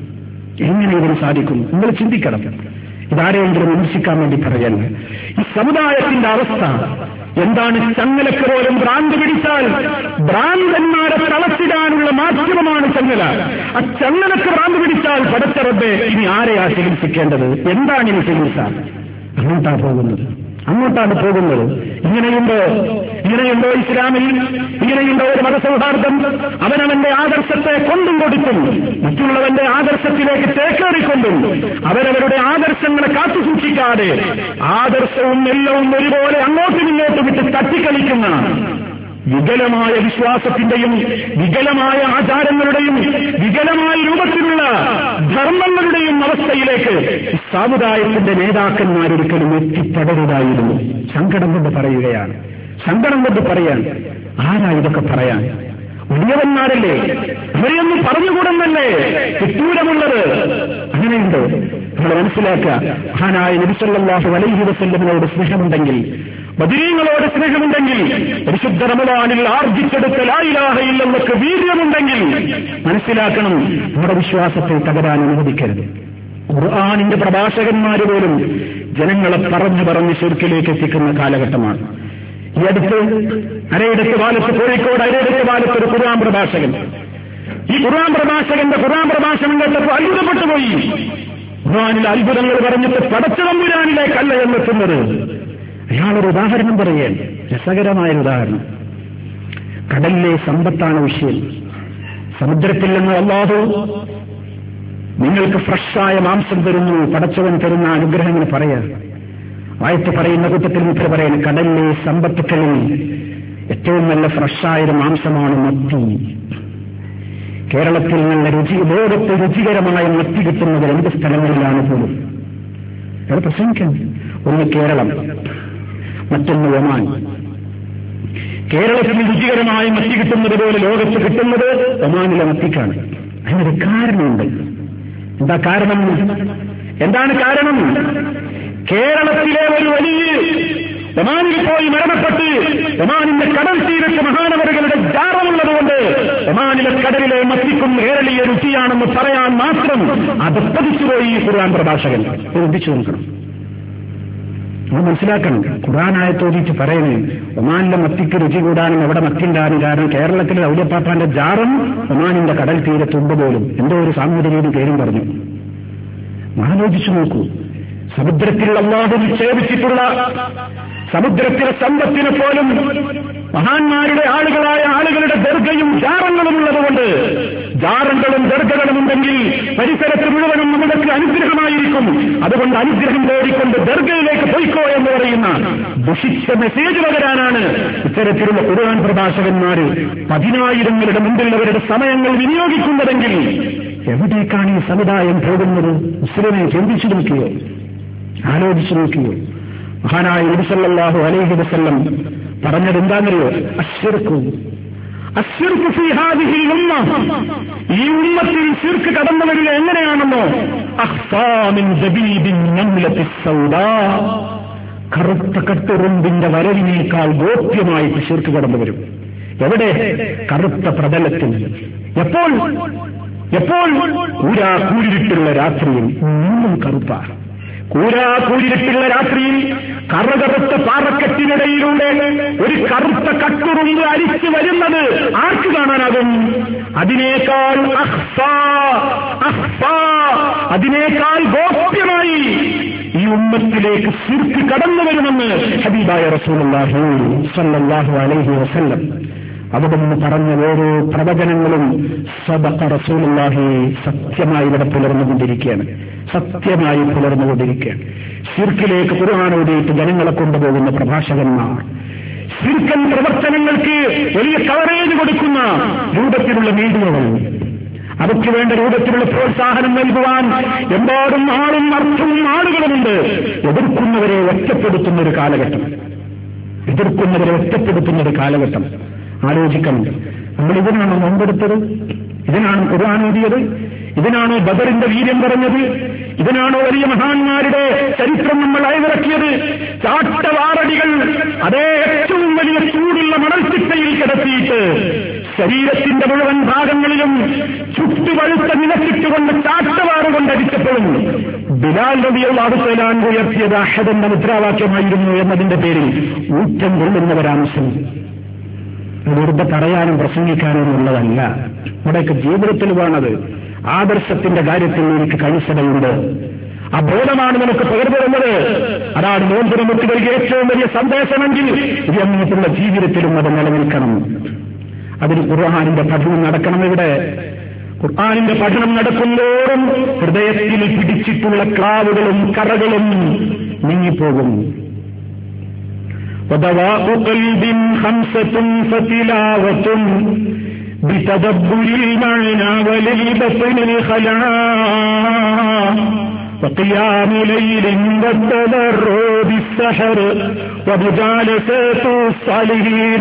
എങ്ങനെ ഇതിന് സാധിക്കും? നിങ്ങൾ ചിന്തിക്കണം. ഇതാരെയെങ്കിലും വിമർശിക്കാൻ വേണ്ടി പറയല്ല. ഈ സമുദായത്തിന്റെ അവസ്ഥ എന്താണ്? ചങ്ങലക്ക് പോലും ഭ്രാന്ത് പിടിച്ചാൽ ഭ്രാന്തന്മാരെ തളച്ചിടാനുള്ള മാധ്യമമാണ് ചങ്ങല. ആ ചങ്ങലക്ക് ഭ്രാന്ത് പിടിച്ചാൽ പടച്ച റബ്ബേ ഇനി ആരെയാ ചികിത്സിക്കേണ്ടത്? എന്താണ് ഇനി ചികിത്സ? അങ്ങോട്ടാ പോകുന്നത്, അങ്ങോട്ടാണ് പോകുന്നത്. ഇങ്ങനെയുണ്ടോ ഇങ്ങനെയുണ്ടോ ഇസ്ലാമിൽ? ഇങ്ങനെയുണ്ടോ ഒരു മതസൗഹാർദ്ദം? അവനവന്റെ ആദർശത്തെ കൊണ്ടും കൊടുക്കും, മറ്റുള്ളവന്റെ ആദർശത്തിലേക്ക് ചേക്കേറിക്കൊണ്ടും അവരവരുടെ ആദർശങ്ങളെ കാത്തുസൂക്ഷിക്കാതെ ആദർശവും എല്ലവും ഒരുപോലെ അങ്ങോട്ടും ഇങ്ങോട്ടും വിട്ട് തട്ടിക്കളിക്കുന്ന വികലമായ വിശ്വാസത്തിന്റെയും വികലമായ ആചാരങ്ങളുടെയും വികലമായ രൂപത്തിലുള്ള ധർമ്മങ്ങളുടെയും അവസ്ഥയിലേക്ക് സമുദായത്തിന്റെ നേതാക്കന്മാരൊരിക്കലും എത്തിപ്പെടരുതായിരുന്നു. സങ്കടം കൊണ്ട് പറയുകയാണ്, സങ്കടം കൊണ്ട് പറയാൻ. ആരാ ഇതൊക്കെ പറയാൻ? വലിയവന്മാരല്ലേ? അവരെയൊന്നും പറഞ്ഞുകൂടുന്നല്ലേ വിദൂരമുള്ളത്? അങ്ങനെയുണ്ടോ? നമ്മൾ മനസ്സിലാക്കുക. മഹാനായ നബി സല്ലല്ലാഹു അലൈഹി വസല്ലമിനോട് സ്നേഹമുണ്ടെങ്കിൽ, ബദരീങ്ങളോട് സ്നേഹമുണ്ടെങ്കിൽ, പരിശുദ്ധ റമളാനിൽ ആർജിച്ചെടുത്ത ലാ ഇലാഹ ഇല്ലല്ലാഹ് വീര്യമുണ്ടെങ്കിൽ മനസ്സിലാക്കണം, നമ്മുടെ വിശ്വാസത്തെ തകരാൻ അനുവദിക്കരുത്. ഖുർആനിന്റെ പ്രഭാഷകന്മാര് പോലും ജനങ്ങളെ പറഞ്ഞു പറഞ്ഞ് ശിർക്കിലേക്ക് എത്തിക്കുന്ന കാലഘട്ടമാണ്. ഈ അടുത്ത് അരയിടത്ത് കാലത്ത് കോഴിക്കോട് അരയിടത്ത് കാലത്ത് ഒരു ഖുർആൻ പ്രഭാഷകൻ, ഈ ഖുർആൻ പ്രഭാഷകന്റെ ഖുർആൻ പ്രഭാഷണം കേട്ടപ്പോൾ അത്ഭുതപ്പെട്ടു പോയി. ഖുർആനിൽ അത്ഭുതങ്ങൾ പറഞ്ഞിട്ട് പടച്ച തമ്പുരാനിലേക്കല്ല എന്നെത്തുന്നത്. അയാളൊരു ഉദാഹരണം പറയുകയാണ്, രസകരമായൊരു ഉദാഹരണം. കടലിലെ സമ്പത്താണ് വിഷയം. സമുദ്രത്തിൽ നിന്ന് അല്ലാഹു നിങ്ങൾക്ക് ഫ്രഷായ മാംസം തരുന്നു, പടച്ചവൻ തരുന്ന അനുഗ്രഹങ്ങൾ പറയാം. വായത്ത് പറയുന്ന കൂട്ടത്തിൽ മുദ്ര പറയുന്നു, കടലിലെ സമ്പത്തുക്കളിൽ ഏറ്റവും നല്ല ഫ്രഷായൊരു മാംസമാണ് മത്തി. കേരളത്തിൽ നല്ല രുചി ലോകത്ത് രുചികരമായ മത്തി കിട്ടുന്നത് രണ്ട് സ്ഥലങ്ങളിലാണ് പോലും. അത് പ്രസംഗിക്കാൻ ഒന്ന് കേരളം, മറ്റൊന്ന് ഒമാൻ. കേരളത്തിൽ രുചികരമായി മത്തി കിട്ടുന്നത് പോലെ ലോകത്ത് കിട്ടുന്നത് ഒമാനിലെ മത്തിക്കാണ്. അതിനൊരു കാരണമുണ്ട്. എന്താ കാരണം? എന്താണ് കാരണം? കേരളത്തിലെ ഒരു വലിയ ഒമാനിൽ പോയി മരണപ്പെട്ട് ഒമാനിന്റെ കടൽ തീരത്ത് മഹാനവറുകളുടെ ജാറമുള്ളതുകൊണ്ട് ഒമാനിലെ കടലിലെ മത്തിക്കും കേരളീയ രുചിയാണെന്ന് പറയാൻ മാത്രം അത് പതിച്ചുപോയി ഈ ഖുർആൻ പ്രഭാഷകൻ. ശ്രദ്ധിച്ചു നോക്കണം, നമ്മൾ മനസ്സിലാക്കണം. ഖുർആനായത്തോതിച്ച് പറയുന്നത് ഒമാനിലെ മത്തിക്ക് രുചി കൂടാനും അവിടെ മത്തിണ്ടാനും കാരണം കേരളത്തിലെ ഔലിയപ്പാപ്പാന്റെ ജാറും ഒമാനിന്റെ കടൽ തീരത്തുണ്ട് പോലും. എന്തോ ഒരു സാമൂഹിക പേരും പറഞ്ഞു. ആലോചിച്ചു നോക്കൂ. സമുദ്രത്തിൽ അല്ലാഹു നിക്ഷേപിച്ചിട്ടുള്ള സമുദ്രത്തിലെ സമ്പത്തിനെ പോലും മഹാന്മാരുടെ ആളുകളായ ആളുകളുടെ ദർഗയും ജാറങ്ങളും ഉള്ളതുകൊണ്ട്, ജാറങ്ങളും ദർഗകളും ഉണ്ടെങ്കിൽ പരിസരത്ത് മുഴുവനും നമുക്ക് അനുഗ്രഹമായിരിക്കും. അതുകൊണ്ട് അനുഗ്രഹം തേടിക്കൊണ്ട് ദർഗയിലേക്ക് പോയിക്കോ എന്ന് പറയുന്ന ദുഷിച്ച മെസ്സേജ് പകരാനാണ് ഇത്തരത്തിലുള്ള ഖുർആൻ പ്രഭാഷകന്മാർ പതിനായിരങ്ങളുടെ മുമ്പിലുള്ളവരുടെ സമയങ്ങൾ വിനിയോഗിക്കുന്നതെങ്കിൽ എവിടേക്കാണ് ഈ സമുദായം പോകുന്നത്? മുസ്ലിമെ ചിന്തിച്ചു നോക്കിയോ, ആലോചിച്ചു നോക്കിയോ? മഹാനായ നബി സല്ലല്ലാഹു അലൈഹി വസല്ലം പറഞ്ഞത് എന്താണെന്നറിയോ? അശ്ശിർക്കു അശ്ശിർക്കു ഫീ ഹാദിഹിൽ ഉമ്മ, ഈ ഉമ്മത്തിൽ ശിർക്ക് കടന്നു വരിക എങ്ങനെയാണെന്നോ? അഖ്സാ മിൻ ജബീബിൻ നംലത്തിസ് സൗദാ, കറുത്ത കട്ടുറുമ്പിന്റെ വരവിനേക്കാൾ ഗോപ്യമായിട്ട് ശിർക്ക് കടന്നു വരും. എവിടെ? കറുത്ത പ്രതലത്തിൽ. എപ്പോൾ? എപ്പോൾ? കൂരാ കൂരിട്ടുള്ള രാത്രിയിൽ. മൂന്നും കറുപ്പാണ്. കൂരാ കൂരിട്ടുള്ള രാത്രിയിൽ കറുകറുത്ത പാറക്കെട്ടിനിടയിലൂടെ ഒരു കറുത്ത കട്ടുറുമ്പ് അരിച്ചു വരുന്നത് ആർക്ക് കാണാനാകും? അതിനേക്കാൾ അഖ്ഫാ അഖ്ഫാ അതിനേക്കാൾ ഗോപ്യമായി ഈ ഉമ്മത്തിലേക്ക് ശിർക്ക് കടന്നു വരുമെന്ന് ഹബീബായ റസൂലുള്ളാഹി സ്വല്ലല്ലാഹു അലൈഹി വസല്ലം അവിടെ നിന്ന് പറഞ്ഞ ഓരോ പ്രവചനങ്ങളും സദഖ റസൂലുള്ളാഹി സത്യമായി ഇവിടെ പുലർന്നുകൊണ്ടിരിക്കുകയാണ്. സത്യമായി പുലർന്നുകൊണ്ടിരിക്കുകയാണ്. ശിർക്കിലേക്ക് ഖുർആൻ ഓതിയിട്ട് ജനങ്ങളെ കൊണ്ടുപോകുന്ന പ്രഭാഷകന്മാർ, ശിർക്കൻ പ്രവർത്തനങ്ങൾക്ക് വലിയ കവറേജ് കൊടുക്കുന്ന രൂപത്തിലുള്ള മീഡിയകൾ, അതൊക്കെ വേണ്ട രൂപത്തിലുള്ള പ്രോത്സാഹനം നൽകുവാൻ എമ്പാടും ആളും അർത്ഥവും ആളുകളുമുണ്ട്. എതിർക്കുന്നവരെ ഒറ്റപ്പെടുത്തുന്ന ഒരു കാലഘട്ടം, എതിർക്കുന്നവരെ ഒറ്റപ്പെടുത്തുന്ന ഒരു കാലഘട്ടം. ആലോചിക്കണം, നമ്മൾ ഇതിനാണോ നോമ്പെടുത്തത്? ഇതിനാണോ ഖുർആൻ ഓതിയത്? ഇതിനാണോ ബദറിന്റെ വീര്യം പറഞ്ഞത്? ഇതിനാണോ വലിയ മഹാന്മാരുടെ ചരിത്രം നമ്മൾ അയവിറക്കിയത്? ചാട്ടവാറടികൾ അതേ ഏറ്റവും വലിയ ചൂടുള്ള മണൽത്തിട്ടയിൽ കിടത്തിയിട്ട് ശരീരത്തിന്റെ മുഴുവൻ ഭാഗങ്ങളിലും ചുട്ടുപഴുത്ത നിലത്തിട്ടുകൊണ്ട് ചാട്ടവാറ് കൊണ്ടടിച്ചപ്പോഴും ബിലാൽ റളിയല്ലാഹു തആല ഉയർത്തിയത് അഹദ് എന്ന മുദ്രാവാക്യമായിരുന്നു എന്നതിന്റെ പേരിൽ ഊറ്റം കൊള്ളുന്നവരാണ് മുസ്ലിം. വെറുതെ പറയാനും പ്രസംഗിക്കാനും ഉള്ളതല്ല. നമ്മുടെയൊക്കെ ജീവിതത്തിൽ വേണത്. ആദർശത്തിന്റെ കാര്യത്തിൽ എനിക്ക് കണിശതയുണ്ട്. ആ ബോധമാണ് നമുക്ക് പകർന്നുവരുന്നത്. അതാണ് നോമ്പ് നമുക്ക് നൽകിയ ഏറ്റവും വലിയ സന്ദേശമെങ്കിൽ ഇത് എന്നിട്ടുള്ള ജീവിതത്തിലും അത് നിലനിൽക്കണം. അതിന് ഖുർആനിന്റെ പഠനം നടക്കണം. ഇവിടെ ഖുർആനിന്റെ പഠനം നടക്കുമ്പോഴും ഹൃദയത്തിൽ പിടിച്ചിട്ടുള്ള ക്ലാവുകളും കറകളും നീങ്ങിപ്പോകും. وَدَوَاءُ قَلْبٍ خَمْسَةٌ فَتِلَاوَةٌ بِتَدَبُّرِ الْمَعْنَى وَلِلْبَطْنِ الْخَلَاء وَقِيَامُ لَيْلٍ وَالتَّضَرُّعُ بِالسَّحَرِ وَمُجَالَسَةُ الصَّالِحِينَ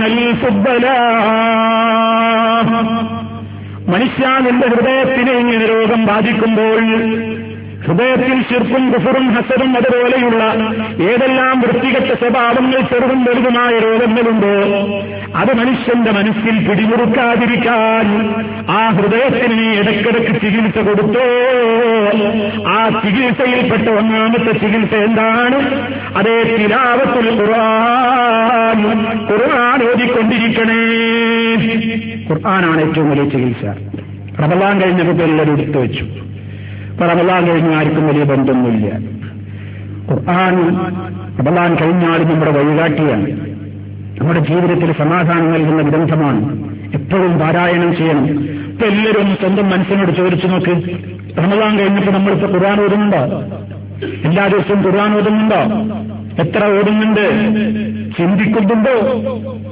الْفُضَّلَاء. മനുഷ്യ, നിന്റെ ഹൃദയത്തിനെ ഇങ്ങനെ രോഗം ബാധിക്കുമ്പോൾ, ഹൃദയത്തിൽ ശിർക്കും കുഫറും ഹസറും അതുപോലെയുള്ള ഏതെല്ലാം വൃത്തികെട്ട സ്വഭാവങ്ങൾ ചെറുതും വലുതുമായ രോഗങ്ങളുണ്ടോ അത് മനുഷ്യന്റെ മനസ്സിൽ പിടിമുറുക്കാതിരിക്കാൻ ആ ഹൃദയത്തിന് ഇടയ്ക്കിടയ്ക്ക് ചികിത്സ കൊടുത്തോ. ആ ചികിത്സയിൽപ്പെട്ട ഒന്നാമത്തെ ചികിത്സ എന്താണ്? അതേ തിലാവത്തുൽ ഖുർആൻ. ഖുർആൻ ഓതിക്കൊണ്ടിരിക്കണേ. ഖുർആനാണ് ഏറ്റവും വലിയ ചികിത്സ. റമളാൻ കഴിഞ്ഞപ്പോൾ എല്ലാവരും എടുത്തു വെച്ചു. ഇപ്പൊ റമളാൻ കഴിഞ്ഞ ആർക്കും വലിയ ബന്ധമൊന്നുമില്ല. ഖുർആൻ റമളാൻ കഴിഞ്ഞാലും നമ്മുടെ വഴികാട്ടിയാണ്, നമ്മുടെ ജീവിതത്തിൽ സമാധാനം നൽകുന്ന ഗ്രന്ഥമാണ്. എപ്പോഴും പാരായണം ചെയ്യണം. ഇപ്പൊ എല്ലാവരും സ്വന്തം മനസ്സിനോട് ചോദിച്ചു നോക്ക്, റമളാൻ കഴിഞ്ഞപ്പോൾ നമ്മളിപ്പോ ഖുർആൻ ഓതുന്നുണ്ടോ? എല്ലാ ദിവസവും ഖുർആൻ ഓതുന്നുണ്ടോ? എത്ര ഓതുന്നുണ്ട്? ചിന്തിക്കുന്നുണ്ടോ?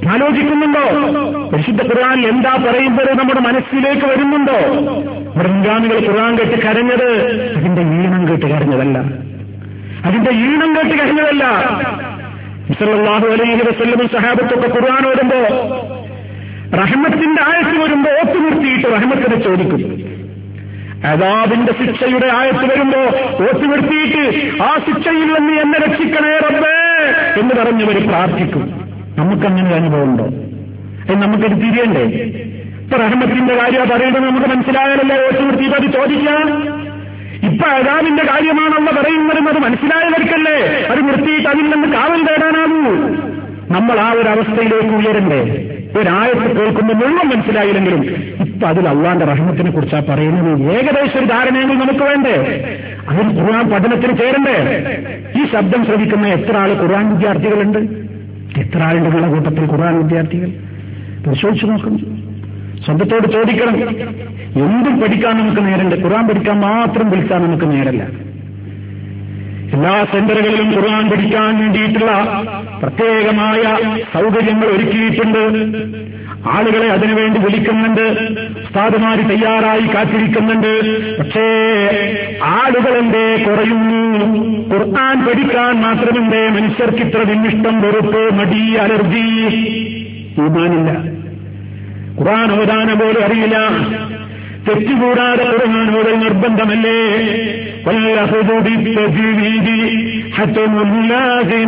ആലോചിക്കുന്നുണ്ടോ? പരിശുദ്ധ ഖുർആൻ എന്താ പറയുന്നത് നമ്മുടെ മനസ്സിലേക്ക് വരുന്നുണ്ടോ? നമ്മുടെ മുൻഗാമികൾ ഖുർആൻ കേട്ട് കരഞ്ഞത് അതിന്റെ ഈണം കേട്ട് കരഞ്ഞതല്ല, അതിന്റെ ഈണം കേട്ട് കരഞ്ഞതല്ല. സല്ലല്ലാഹു അലൈഹി വസല്ലം സഹാബത്തൊക്കെ ഖുർആൻ ഓതുമ്പോ റഹ്മത്തിന്റെ ആയത്ത് വരുമ്പോ ഓത്തു നിർത്തിയിട്ട് റഹ്മത്തിനെ ചോദിക്കും. അദാബിന്റെ ശിക്ഷയുടെ ആയത്ത് വരുമ്പോ ഓത്തു നിർത്തിയിട്ട് ആ ശിക്ഷയിൽ നിന്ന് എന്നെ രക്ഷിക്കണേ റബ്ബേ എന്ന് പറഞ്ഞവർ പ്രാർത്ഥിക്കും. നമുക്കങ്ങനെ അനുഭവം ഉണ്ടോ? അത് നമുക്കത് തിരിയണ്ടേ? ഇപ്പൊ റഹ്മത്തിന്റെ കാര്യം പറയുന്നത് നമുക്ക് മനസ്സിലായാലല്ലേ ഓത്തു നിർത്തിയിട്ട് അത് ചോദിക്കാം. ഇപ്പൊ അദാബിന്റെ കാര്യമാണെന്ന് പറയുന്നതും അത് മനസ്സിലായവർക്കല്ലേ അത് നിർത്തിയിട്ട് അതിൽ നിന്ന് കാവൽ തേടാനാകൂ. നമ്മൾ ആ ഒരു അവസ്ഥയിലേക്ക് ഉയരണ്ടേ? ഒരായത്ത് കേൾക്കുമ്പോൾ മുഴുവൻ മനസ്സിലായില്ലെങ്കിലും ഇപ്പൊ അതിൽ അള്ളാന്റെ റഹ്മത്തിനെ കുറിച്ചാ പറയുന്നത് ഏകദേശം ഒരു ധാരണയെങ്കിൽ നമുക്ക് വേണ്ടേ? അതിന് ഖുർആൻ പഠനത്തിന് ചേരണ്ടേ? ഈ ശബ്ദം ശ്രവിക്കുന്ന എത്ര ആള് ഖുർആൻ വിദ്യാർത്ഥികളുണ്ട്? എത്ര ആളുടെ ഉള്ള കൂട്ടത്തിൽ ഖുർആൻ വിദ്യാർത്ഥികൾ? പരിശോധിച്ചു നോക്കണം, സ്വന്തത്തോട് ചോദിക്കണം. എന്തും പഠിക്കാൻ നമുക്ക് നേരണ്ട്, ഖുർആൻ പഠിക്കാൻ മാത്രം വിളിക്കാൻ നമുക്ക് നേരല്ല. എല്ലാ സെന്ററുകളിലും ഖുർആൻ പഠിക്കാൻ വേണ്ടിയിട്ടുള്ള പ്രത്യേകമായ സൗകര്യങ്ങൾ ഒരുക്കിയിട്ടുണ്ട്. ആളുകളെ അതിനുവേണ്ടി വിളിക്കുന്നുണ്ട്, ഉസ്താദുമാര് തയ്യാറായി കാത്തിരിക്കുന്നുണ്ട്. പക്ഷേ ആളുകളെന്തേ കുറയുന്നു? ഖുർആൻ പഠിക്കാൻ മാത്രമെന്തേ മനുഷ്യർക്ക് ഇത്ര വിന്നിഷ്ടം, വെറുപ്പ്, മടി, അലർജി? ഈമാനില്ല. ഖുർആൻ ഓതാന പോലും അറിയില്ല. തെറ്റുകൂടാതെ ഖുർആൻ ഓതൽ നിർബന്ധമല്ലേ? والأخذ بالتجويد حتم لازم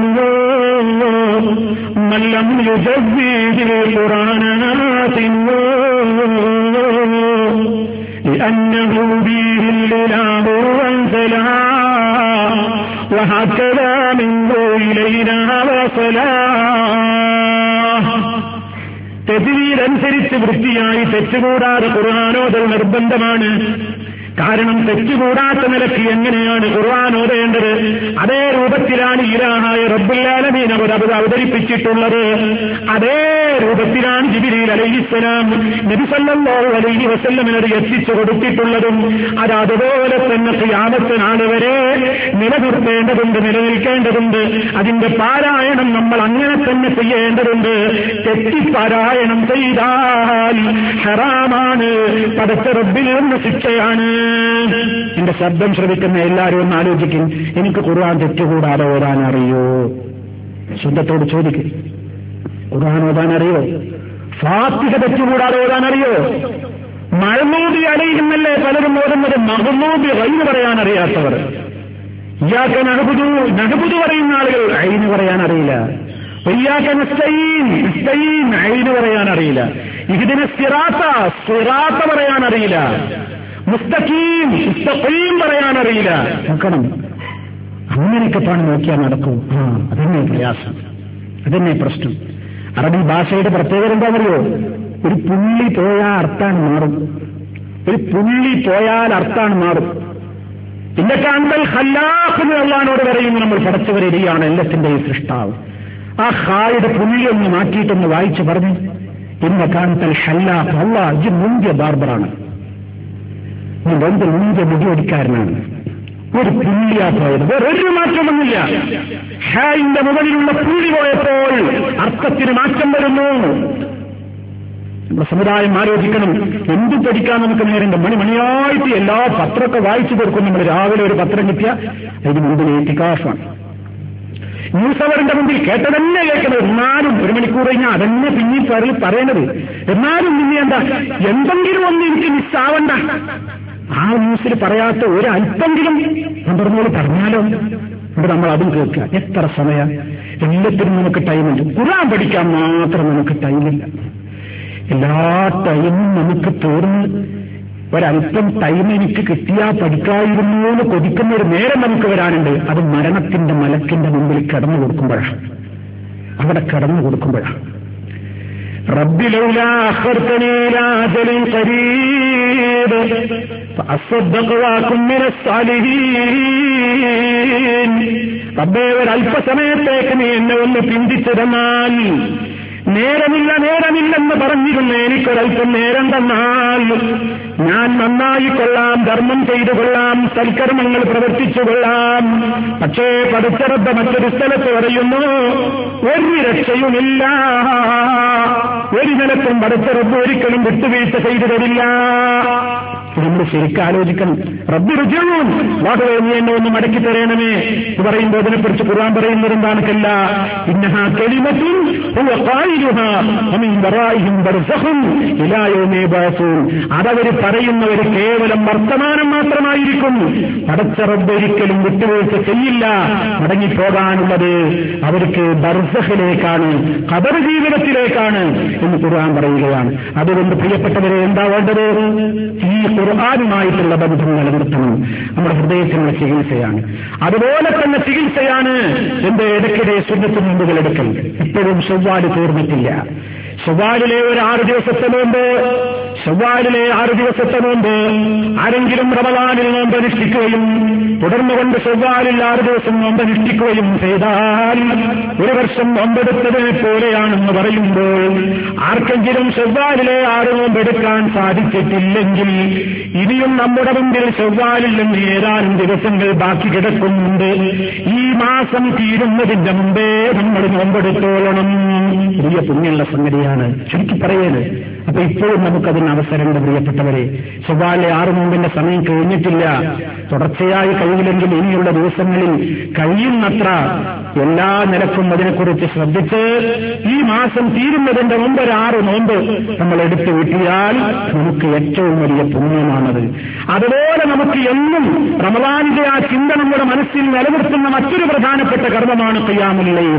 من لم يجوز القرآن آثم لأنه به الإله أنزلا وهكذا منه إلينا وصلا. തെജീദനുസരിച്ച് വൃത്തിയായി തെറ്റുകൂടാതെ ഖുർആനോദൽ നിർബന്ധമാണ്. കാരണം തെറ്റുകൂടാത്ത നിലയ്ക്ക് എങ്ങനെയാണ് ഖുർആൻ ഓതേണ്ടത് അതേ രൂപത്തിലാണ് ഇലാഹായ റബ്ബുൽ ആലമീൻ അവർ അത് അവതരിപ്പിച്ചിട്ടുള്ളത്. അതേ രൂപത്തിലാണ് ജിബ്രീൽ അലൈഹിസ്സലാം നബി സല്ലല്ലാഹു അലൈഹി വസല്ലമിനത് എത്തിച്ചു കൊടുത്തിട്ടുള്ളതും. അത് അതുപോലെ തന്നെ ഖിയാമത്ത് നാൾ വരെ നിലനിർത്തേണ്ടതുണ്ട്, നിലനിൽക്കേണ്ടതുണ്ട്. അതിന്റെ പാരായണം നമ്മൾ അങ്ങനെ തന്നെ ചെയ്യേണ്ടതുണ്ട്. തെറ്റിപ്പാരായണം ചെയ്താൽ ഹറാമാണ്, പടച്ച റബ്ബിൽ നിന്ന് ശിക്ഷയാണ്. എന്റെ ശബ്ദം ശ്രവിക്കുന്ന എല്ലാവരും ഒന്ന് ആലോചിക്കും, എനിക്ക് ഖുർആൻ തെറ്റുകൂടാതെ ഓതാൻ അറിയോ? ശുദ്ധത്തോട് ചോദിക്കും, ഖുർആൻ ഓതാൻ അറിയോ? ഫാത്തിഹ തെറ്റുകൂടാതെ ഓതാൻ അറിയോ? മഅ്മൂദി അലൈഹിന്നല്ലേ പലരും ഓതുന്നത്, മഅ്മൂദി ഗൈന് പറയാൻ അറിയാത്തവർ. ഇയ്യാക നഅ്ബുദു നഅ്ബുദു പറയുന്ന ആളുകൾ ഐന് പറയാൻ അറിയില്ല. ഇയ്യാക നസ്തഈൻ നസ്തഈൻ ഐന് പറയാൻ അറിയില്ല. ഇഹ്ദിന സിറാത്ത സിറാത്ത പറയാൻ അറിയില്ല. മുസ്തഖീം മുസ്തഖീം പറയാൻ അറിയില്ല. നോക്കണം, അങ്ങനെയൊക്കെ പാണ് നോക്കിയാൽ നടക്കൂ. ആ അതന്നെ പ്രയാസം, അതന്നെ പ്രശ്നം. അറബി ഭാഷയുടെ പ്രത്യേകത എന്താണെന്നറിയോ? ഒരു പുള്ളി പോയാൽ അർത്ഥാണ് മാറും. ഒരു പുള്ളി പോയാൽ അർത്ഥാണ് മാറും. ഇന്നൊക്കെ അന്തൽ ഖല്ലാഖ് എന്ന് അല്ലാഹുവോട് പറയുന്നു, നമ്മൾ പടച്ചവരെയാണ് എല്ലാത്തിന്റെയും സൃഷ്ടാവ്. ആ ഖായുടെ പുള്ളി ഒന്ന് മാറ്റിയിട്ടൊന്ന് വായിച്ചു പറഞ്ഞു, ഇന്നൊക്കെ അന്തൽ ഖല്ലാഖ്, അല്ലാഹ് ഇജ്ജ് മുന്തിയ ബാർബറാണ്, രണ്ട് മുന്തിയ മുടിയൊടിക്കാരനാണ്. ഒരു പുള്ളിയാ പോയത്, വേറൊരു മാറ്റമൊന്നുമില്ല. ഹായിന്റെ മുകളിലുള്ള പുള്ളി പോയപ്പോൾ അർത്ഥത്തിന് മാറ്റം വരുന്നു. നമ്മുടെ സമുദായം ആലോചിക്കണം, എന്തു പഠിക്കാൻ നമുക്ക് നേരണ്ട്. മണിമണിയായിട്ട് എല്ലാ പത്രമൊക്കെ വായിച്ചു കൊടുക്കും. നമ്മൾ രാവിലെ ഒരു പത്രം കിട്ടിയ അതിന് മുമ്പിൽ ഇത്തികാഫാണ്. ന്യൂസ് അവറിന്റെ മുമ്പിൽ കേട്ടതന്നെ കേൾക്കണത്. എന്നാലും ഒരു മണിക്കൂർ കഴിഞ്ഞാൽ അതന്നെ പിന്നീ പറയണത്. എന്നാലും പിന്നെ എന്താ, എന്തെങ്കിലും ഒന്ന് എനിക്ക് മിസ്സാവണ്ട. ആ ന്യൂസിൽ പറയാത്ത ഒരു അല്പെങ്കിലും പറഞ്ഞോളൂ പറഞ്ഞാലോ ഇവിടെ നമ്മൾ അതും കേൾക്കുക. എത്ര സമയം, എല്ലാത്തിനും നമുക്ക് ടൈമുണ്ട്. ഖുർആൻ പഠിക്കാൻ മാത്രം നമുക്ക് ടൈമില്ല. എല്ലാ ടൈമും നമുക്ക് തീർന്ന് ഒരല്പം ടൈം എനിക്ക് കിട്ടിയാൽ പഠിക്കായിരുന്നു എന്ന് കൊതിക്കുന്ന ഒരു നേരം നമുക്ക് വരാനുണ്ട്. അത് മരണത്തിന്റെ മലക്കിന്റെ മുമ്പിൽ കിടന്നു കൊടുക്കുമ്പോഴാണ്, അവിടെ കിടന്നു കൊടുക്കുമ്പോഴാണ്. റബ്ബി ലൗലാ അഖർതനീ ഇലാ അജലിൻ ഖരീബ് ഫഅസ്സദ്ദഖ വഅകുൻ മിനസ് സാലിഹീൻ. റബ്ബേ, ഒരല്പസമയത്തേക്ക് നീ എന്നെ ഒന്ന് പിന്തിച്ചു തന്നാൽ നേരമില്ല നേരമില്ലെന്ന് പറഞ്ഞിരുന്ന എനിക്കൊരൽപ്പം നേരം തന്നാൽ ഞാൻ നന്നായി കൊള്ളാം, ധർമ്മം ചെയ്തു കൊള്ളാം, സൽക്കർമ്മങ്ങൾ പ്രവർത്തിച്ചു കൊള്ളാം. പക്ഷേ പടച്ചറബ് മറ്റൊരു സ്ഥലത്ത് പറയുന്നു, ഒരു രക്ഷയുമില്ല, ഒരു നിലക്കും പടച്ചറബ് ഒരിക്കലും വിട്ടുവീഴ്ച ചെയ്തു തരില്ല. നമ്മൾ ശരിക്കും ആലോചിക്കണം. റബ്ബി റുജൂൻ, വാഹുവേ നീ എന്നെ ഒന്ന് മടക്കി തരണമേ എന്ന് പറയുമ്പോൾ അതിനെക്കുറിച്ച് ഖുർആൻ പറയുന്നത് എന്താണെന്നല്ല, ഇന്നഹാ കലിമത്തുൻ ഹുവ ഖായിലുഹാ വമിൻ വറാഇഹിം ബർസഖുൻ ഇലാ യൗമി യബ്അസൂൻ. അതവർ പറയുന്നവർ കേവലം വർത്തമാനം മാത്രമായിരിക്കും. പടച്ച റബ്ബ് ഒരിക്കലും വിട്ടുവീഴ്ച ചെയ്യില്ല. മടങ്ങിപ്പോകാനുള്ളത് അവർക്ക് ബർസഖിലേക്കാണ്, ഖബർ ജീവിതത്തിലേക്കാണ് എന്ന് ഖുർആൻ പറയുകയാണ്. അതുകൊണ്ട് പ്രിയപ്പെട്ടവരെ എന്താ വേണ്ടത്? ഈ ഖുർആനുമായിട്ടുള്ള ബന്ധം നിലനിർത്തണം. നമ്മുടെ ഹൃദയത്തിനുള്ള ചികിത്സയാണ്. അതുപോലെ തന്നെ ചികിത്സയാണ് എന്റെ ഇടയ്ക്കിടെ സുന്നത്ത് നോമ്പുകൾ എടുക്കൽ. ഇപ്പോഴും ചൊവ്വാല് തീർന്നിട്ടില്ല. ചൊവ്വാലിലെ ഒരു ആറ് ദിവസത്തെ നോമ്പ്, ചൊവ്വാലിലെ ആറ് ദിവസത്തെ നോമ്പ് ആരെങ്കിലും റമളാനിൽ നോമ്പ് അനുഷ്ഠിക്കുകയും തുടർന്നു കൊണ്ട് ചൊവ്വാലിൽ ആറ് ദിവസം നോമ്പ് അനുഷ്ഠിക്കുകയും ചെയ്താൽ ഒരു വർഷം നോമ്പെടുത്തതിനെ പോലെയാണെന്ന് പറയുമ്പോൾ ആർക്കെങ്കിലും ചൊവ്വാലിലെ ആറ് നോമ്പെടുക്കാൻ സാധിച്ചിട്ടില്ലെങ്കിൽ ഇനിയും നമ്മുടെ മുമ്പിൽ ചൊവ്വാലിൽ നിന്ന് ഏതാനും ദിവസങ്ങൾ ബാക്കി കിടക്കുന്നുണ്ട്. ഈ മാസം തീരുന്നതിന്റെ മുമ്പേ നമ്മൾ നോമ്പെടുത്തോളണം. വലിയ പുണ്യമുള്ള സംഗതിയാണ് ചുരുക്കി പറയല്. അപ്പൊ ഇപ്പോഴും നമുക്കതിന് അവസരമുണ്ട് പ്രിയപ്പെട്ടവരെ. ചൊവ്വാലിലെ ആറ് നോമ്പിന്റെ സമയം കഴിഞ്ഞിട്ടില്ല. തുടർച്ചയായി കഴിയില്ലെങ്കിൽ ഇനിയുള്ള ദിവസങ്ങളിൽ കഴിയുന്നത്ര എല്ലാ നിലക്കും അതിനെക്കുറിച്ച് ശ്രദ്ധിച്ച് ഈ മാസം തീരുന്നതിന്റെ മുമ്പ് ഒരു ആറ് നോമ്പ് നമ്മൾ എടുത്തു കിട്ടിയാൽ നമുക്ക് ഏറ്റവും വലിയ പുണ്യമാണത്. അതുപോലെ നമുക്ക് എന്നും റമളാനിന്റെ ആ ചിന്ത നമ്മുടെ മനസ്സിൽ നിലനിർത്തുന്ന മറ്റൊരു പ്രധാനപ്പെട്ട കർമ്മമാണ് ഖിയാമുൽ ലൈൽ.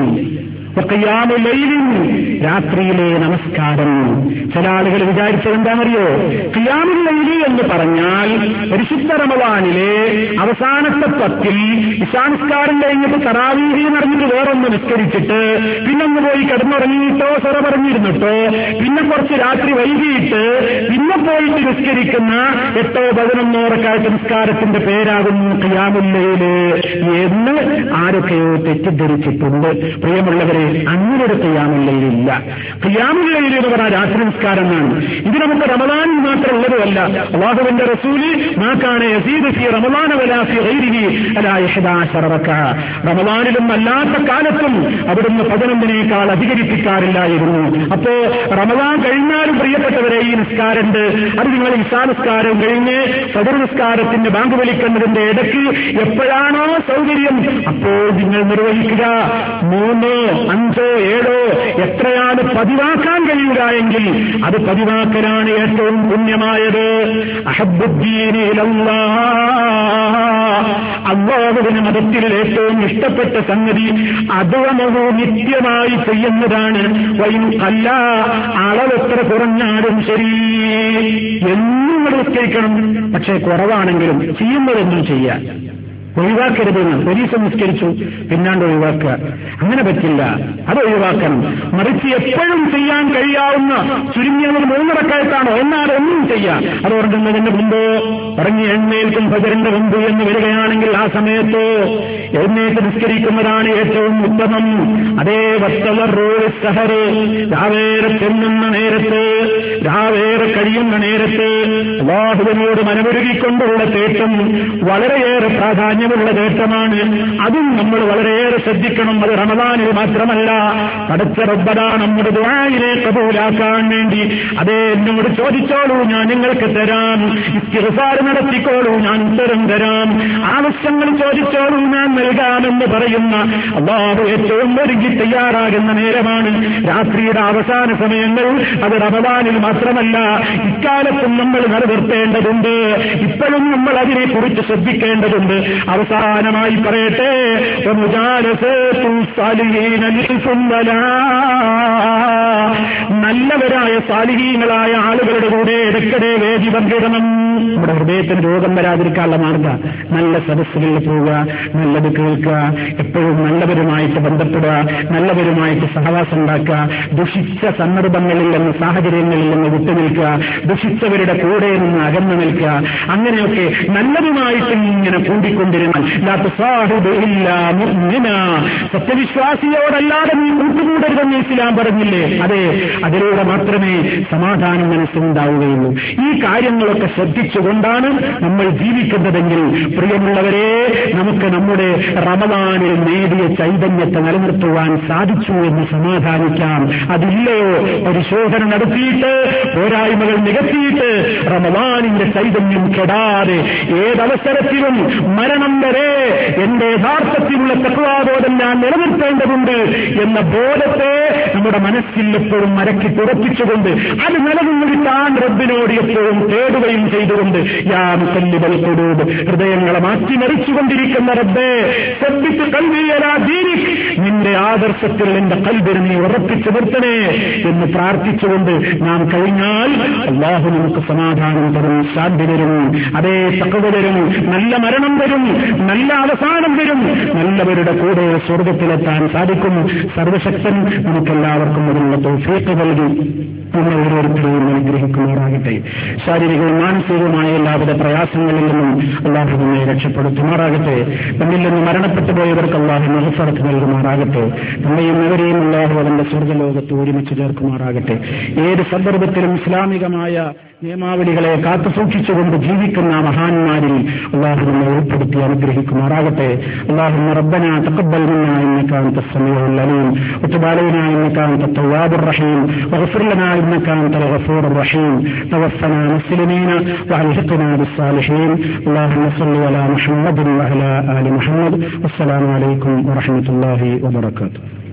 ഖിയാമുൽ ലൈലിൻ, രാത്രിയിലെ നമസ്കാരം. ചില ആളുകൾ വിചാരിച്ചത് എന്താണെന്നറിയോ? ഖിയാമുൽ ലൈലി എന്ന് പറഞ്ഞാൽ പരിശുദ്ധ റമളാനിലെ അവസാനത്തെ പത്തിൽ ഇശാനിസ്കാരം കഴിഞ്ഞിട്ട് തറാവീഹ് നടന്നിട്ട് വേറൊന്ന് നിസ്കരിച്ചിട്ട് പിന്നൊന്ന് പോയി കിടന്നുറങ്ങിയിട്ടോ സൊറ പറഞ്ഞിരുന്നിട്ടോ പിന്നെ കുറച്ച് രാത്രി വൈകിയിട്ട് പിന്നെ പോയിട്ട് നിസ്കരിക്കുന്ന എട്ടോ പതിനൊന്നോ റക്അത്ത് നിസ്കാരത്തിന്റെ പേരാകുന്നു ഖിയാമുൽ ലൈല് എന്ന് ആരൊക്കെയോ തെറ്റിദ്ധരിച്ചിട്ടുണ്ട്. പ്രിയമുള്ളവരെ, അങ്ങനൊരു ഖിയാമുൽ ലൈലില്ല. ഖിയാമുൽ ലൈൽ എന്ന് പറഞ്ഞാൽ രാത്രി നിസ്കാരം എന്നാണ്. ഇത് നമുക്ക് റമളാനിൽ മാത്രമുള്ളതുമല്ല. അല്ലാഹുവിന്റെ റസൂല് മാ കാന യസീദു ഫീ റമളാന വലാ ഫീ ഗൈരിഹി അലാ ഇഹദാ അശറ റക്അ. റമളാനിലും അല്ലാത്ത കാലത്തും അവിടുന്ന് പതിനൊന്നിനേക്കാൾ അധികരിപ്പിക്കാറില്ലായിരുന്നു. അപ്പോ റമളാൻ കഴിഞ്ഞാലും പ്രിയപ്പെട്ടവരെ ഈ നിസ്കാരമുണ്ട്. അത് നിങ്ങൾ ഇശാ നിസ്കാരം കഴിഞ്ഞ് ഫജ്ർ നിസ്കാരത്തിന്റെ ബാങ്ക് വിളിക്കുന്നതിന്റെ ഇടയ്ക്ക് എപ്പോഴാണോ സൗകര്യം അപ്പോൾ നിങ്ങൾ നിർവഹിക്കുക. മൂന്നോ അഞ്ചോ ഏഴോ എത്രയാണ് പതിവാക്കാൻ കഴിയുക എങ്കിൽ അത് പതിവാക്കലാണ് ഏറ്റവും പുണ്യമായത്. അഹബ്ബുദ്ദീനി ഇലല്ലാഹ്, അല്ലാഹുവിന്റെ മതത്തിൽ ഏറ്റവും ഇഷ്ടപ്പെട്ട സംഗതി അതുവമഹു നിത്യമായി ചെയ്യുന്നതാണ്. വൈൻ അല്ല, അളവെത്ര കുറഞ്ഞാലും ശരി എന്നും നിസ്കരിക്കണം. പക്ഷേ കുറവാണെങ്കിലും ചെയ്യുന്നതെന്നും ചെയ്യാം. ഒഴിവാക്കരുതെന്ന് പോലീസ് നിസ്കരിച്ചു പിന്നാണ്ട് ഒഴിവാക്കുക, അങ്ങനെ പറ്റില്ല. അത് ഒഴിവാക്കണം. മറിച്ച് എപ്പോഴും ചെയ്യാൻ കഴിയാവുന്ന ചുരുങ്ങിയത് മൂന്ന് റക്അത്താണോ എന്നാൽ ഒന്നും ചെയ്യാം. അത് ഉറങ്ങുന്നതിന് മുമ്പോ ഉറങ്ങി എഴുന്നേൽക്കും ഫജ്റിന്റെ മുമ്പ് എന്ന് വരികയാണെങ്കിൽ ആ സമയത്തോ എഴുന്നേറ്റ് നിസ്കരിക്കുന്നതാണ് ഏറ്റവും ഉത്തമം. അതേ വസ്തവറൂ സഹറ്, രാവേറെ ചെല്ലുന്ന നേരത്ത്, രാവേറെ കഴിയുന്ന നേരത്ത് അല്ലാഹുവിനോട് മനമുരുകിക്കൊണ്ടുള്ള തേട്ടം വളരെയേറെ പ്രാധാന്യമുള്ള തേട്ടമാണ്. അതും നമ്മൾ വളരെയേറെ ശ്രദ്ധിക്കണം. അത് റമളാനിൽ മാത്രമല്ല, പടച്ച റബ്ബനാ നമ്മുടെ ദുആയിനെ കബൂലാക്കാൻ വേണ്ടി അതേ എന്നോട് ചോദിച്ചോളൂ ഞാൻ നിങ്ങൾക്ക് തരാം, ഇസ്തിഗ്ഫാർ നടത്തിക്കോളൂ ഞാൻ ഉത്തരം തരാം, ആവശ്യങ്ങൾ ചോദിച്ചോളൂ ഞാൻ നൽകാമെന്ന് പറയുന്ന അല്ലാഹു ഏറ്റവും ഒരുങ്ങി തയ്യാറാകുന്ന നേരമാണ് രാത്രിയുടെ അവസാന സമയങ്ങൾ. അത് റമളാനിൽ മാത്രമല്ല, ഇക്കാലത്തും നമ്മൾ നിലനിർത്തേണ്ടതുണ്ട്. ഇപ്പോഴും നമ്മൾ അതിനെക്കുറിച്ച് ശ്രദ്ധിക്കേണ്ടതുണ്ട്. അവസാനമായി പറയട്ടെ, നല്ലവരായ സാലിഹീങ്ങളായ ആളുകളുടെ കൂടെ ഇടയ്ക്കിടെ വേദി പങ്കിടണം. നമ്മുടെ ഹൃദയത്തിന് രോഗം വരാതിരിക്കാനുള്ള മാർഗം നല്ല സദസ്സുകളിൽ പോവുക, നല്ലത് കേൾക്കുക, എപ്പോഴും നല്ലവരുമായിട്ട് ബന്ധപ്പെടുക, നല്ലവരുമായിട്ട് സഹവാസം ഉണ്ടാക്കുക, ദുഷിച്ച സന്ദർഭങ്ങളിൽ നിന്ന് സാഹചര്യങ്ങളിൽ നിന്ന് വിട്ടുനിൽക്കുക, ദുഷിച്ചവരുടെ കൂടെ നിന്ന് അകന്നു നിൽക്കുക. അങ്ങനെയൊക്കെ നല്ലതുമായിട്ട് ഇങ്ങനെ കൂടിക്കൊണ്ടിരുന്നാൽ സത്യവിശ്വാസിയോടല്ലാതെ നീ കൂട്ടുകൂടരുതെന്ന് ഇസ്ലാം പറഞ്ഞില്ലേ? അതെ, അതിലൂടെ മാത്രമേ സമാധാനം മനസ്സുണ്ടാവുകയുള്ളൂ. ഈ കാര്യങ്ങളൊക്കെ ശ്രദ്ധിച്ചുകൊണ്ടാണ് നമ്മൾ ജീവിക്കുന്നതെങ്കിൽ പ്രിയമുള്ളവരെ, നമുക്ക് നമ്മുടെ റമദാനിൽ നേടിയ ചൈതന്യത്തെ നിലനിർത്തുവാൻ സാധിച്ചു എന്ന് സമാധാനിക്കാം. അതില്ലയോ പരിശോധന നടത്തിയിട്ട് പോരായ്മകൾ നികത്തിയിട്ട് റമദാനിന്റെ ചൈതന്യം കെടാതെ ഏതവസരത്തിലും മരണം വരെ എന്റെ യഥാർത്ഥത്തിലുള്ള തഖ്വാബോധം ഞാൻ നിലനിർത്തേണ്ടതുണ്ട് എന്ന ബോധത്തെ നമ്മുടെ മനസ്സിൽ എപ്പോഴും മരക്കി തുറപ്പിച്ചുകൊണ്ട് അത് നിലനിർത്താൻ റബ്ബിനോട് എപ്പോഴും തേടുകയും ചെയ്തുകൊണ്ട് യാ മുഖല്ലിബൽ ഖുലൂബ്, ഹൃദയങ്ങളെ മാറ്റിമറിച്ചുകൊണ്ടിരിക്കുന്ന റബ്ബേ സബ്ബിത് ഖൽബി അലാ ദീനിക്, നിന്റെ ആദർശത്തിൽ എന്റെ ഖൽബിനെ നീ ഉറപ്പിച്ചു നിർത്തണേ എന്ന് പ്രാർത്ഥിച്ചുകൊണ്ട് നാം കഴിഞ്ഞാൽ അല്ലാഹു നമുക്ക് സമാധാനം തരും, ശാന്തി തരും, അതേ തഖ്വ തരും, നല്ല മരണം തരും, നല്ല അവസാനം തരും, നല്ലവരുടെ കൂടെ സ്വർഗത്തിലെത്താൻ സാധിക്കും. സർവശക്തൻ നമുക്കെല്ലാവർക്കും അതിനുള്ള തൗഫീഖ് നൽകി നമ്മൾ ഓരോരുത്തരെയും അനുഗ്രഹിക്കുമാറാകട്ടെ. ശാരീരികവും മാനസികവുമായ എല്ലാവിധ പ്രയാസങ്ങളിൽ നിന്നും അല്ലാഹു നമ്മെ രക്ഷപ്പെടുത്തുമാറാകട്ടെ. നമ്മിൽ നിന്ന് മരണപ്പെട്ടു പോയവർക്ക് അല്ലാഹു മഗ്ഫിറത്ത് നൽകുമാറാകട്ടെ. നമ്മയും അവരെയും അല്ലാഹു അവന്റെ സ്വർഗ്ഗലോകത്ത് ഒരുമിച്ച് ചേർക്കുമാറാകട്ടെ. ഏത് സന്ദർഭത്തിലും ഇസ്ലാമികമായ നിയമാവലികളെ കാത്തുസൂക്ഷിച്ചുകൊണ്ട് ജീവിക്കുന്ന മഹാന്മാരിൽ അല്ലാഹു നമ്മെ ഉൾപ്പെടുത്തി അനുഗ്രഹിക്കുമാറാകട്ടെ. അല്ലാഹുമ്മ റബ്ബനാ തഖബ്ബൽ മിന്നാ ഇന്നക അൻതസ് സമീഉൽ അലീം വതുബ് അലൈനാ ഇന്നക അൻതത് തവ്വാബുർ റഹീം വഗ്ഫിർ ലനാ ഇന്നക അൻതൽ ഗഫൂറുർ റഹീം തവഫനാ മുസ്ലിമീന വഅൽഹിഖ്നാ ബിസ്സാലിഹീൻ. അല്ലാഹുമ്മ സ്വല്ലി അലാ മുഹമ്മദിൻ വഅലാ ആലി മുഹമ്മദ്. അസ്സലാമു അലൈക്കും വറഹ്മത്തുള്ളാഹി വബറകാതുഹു.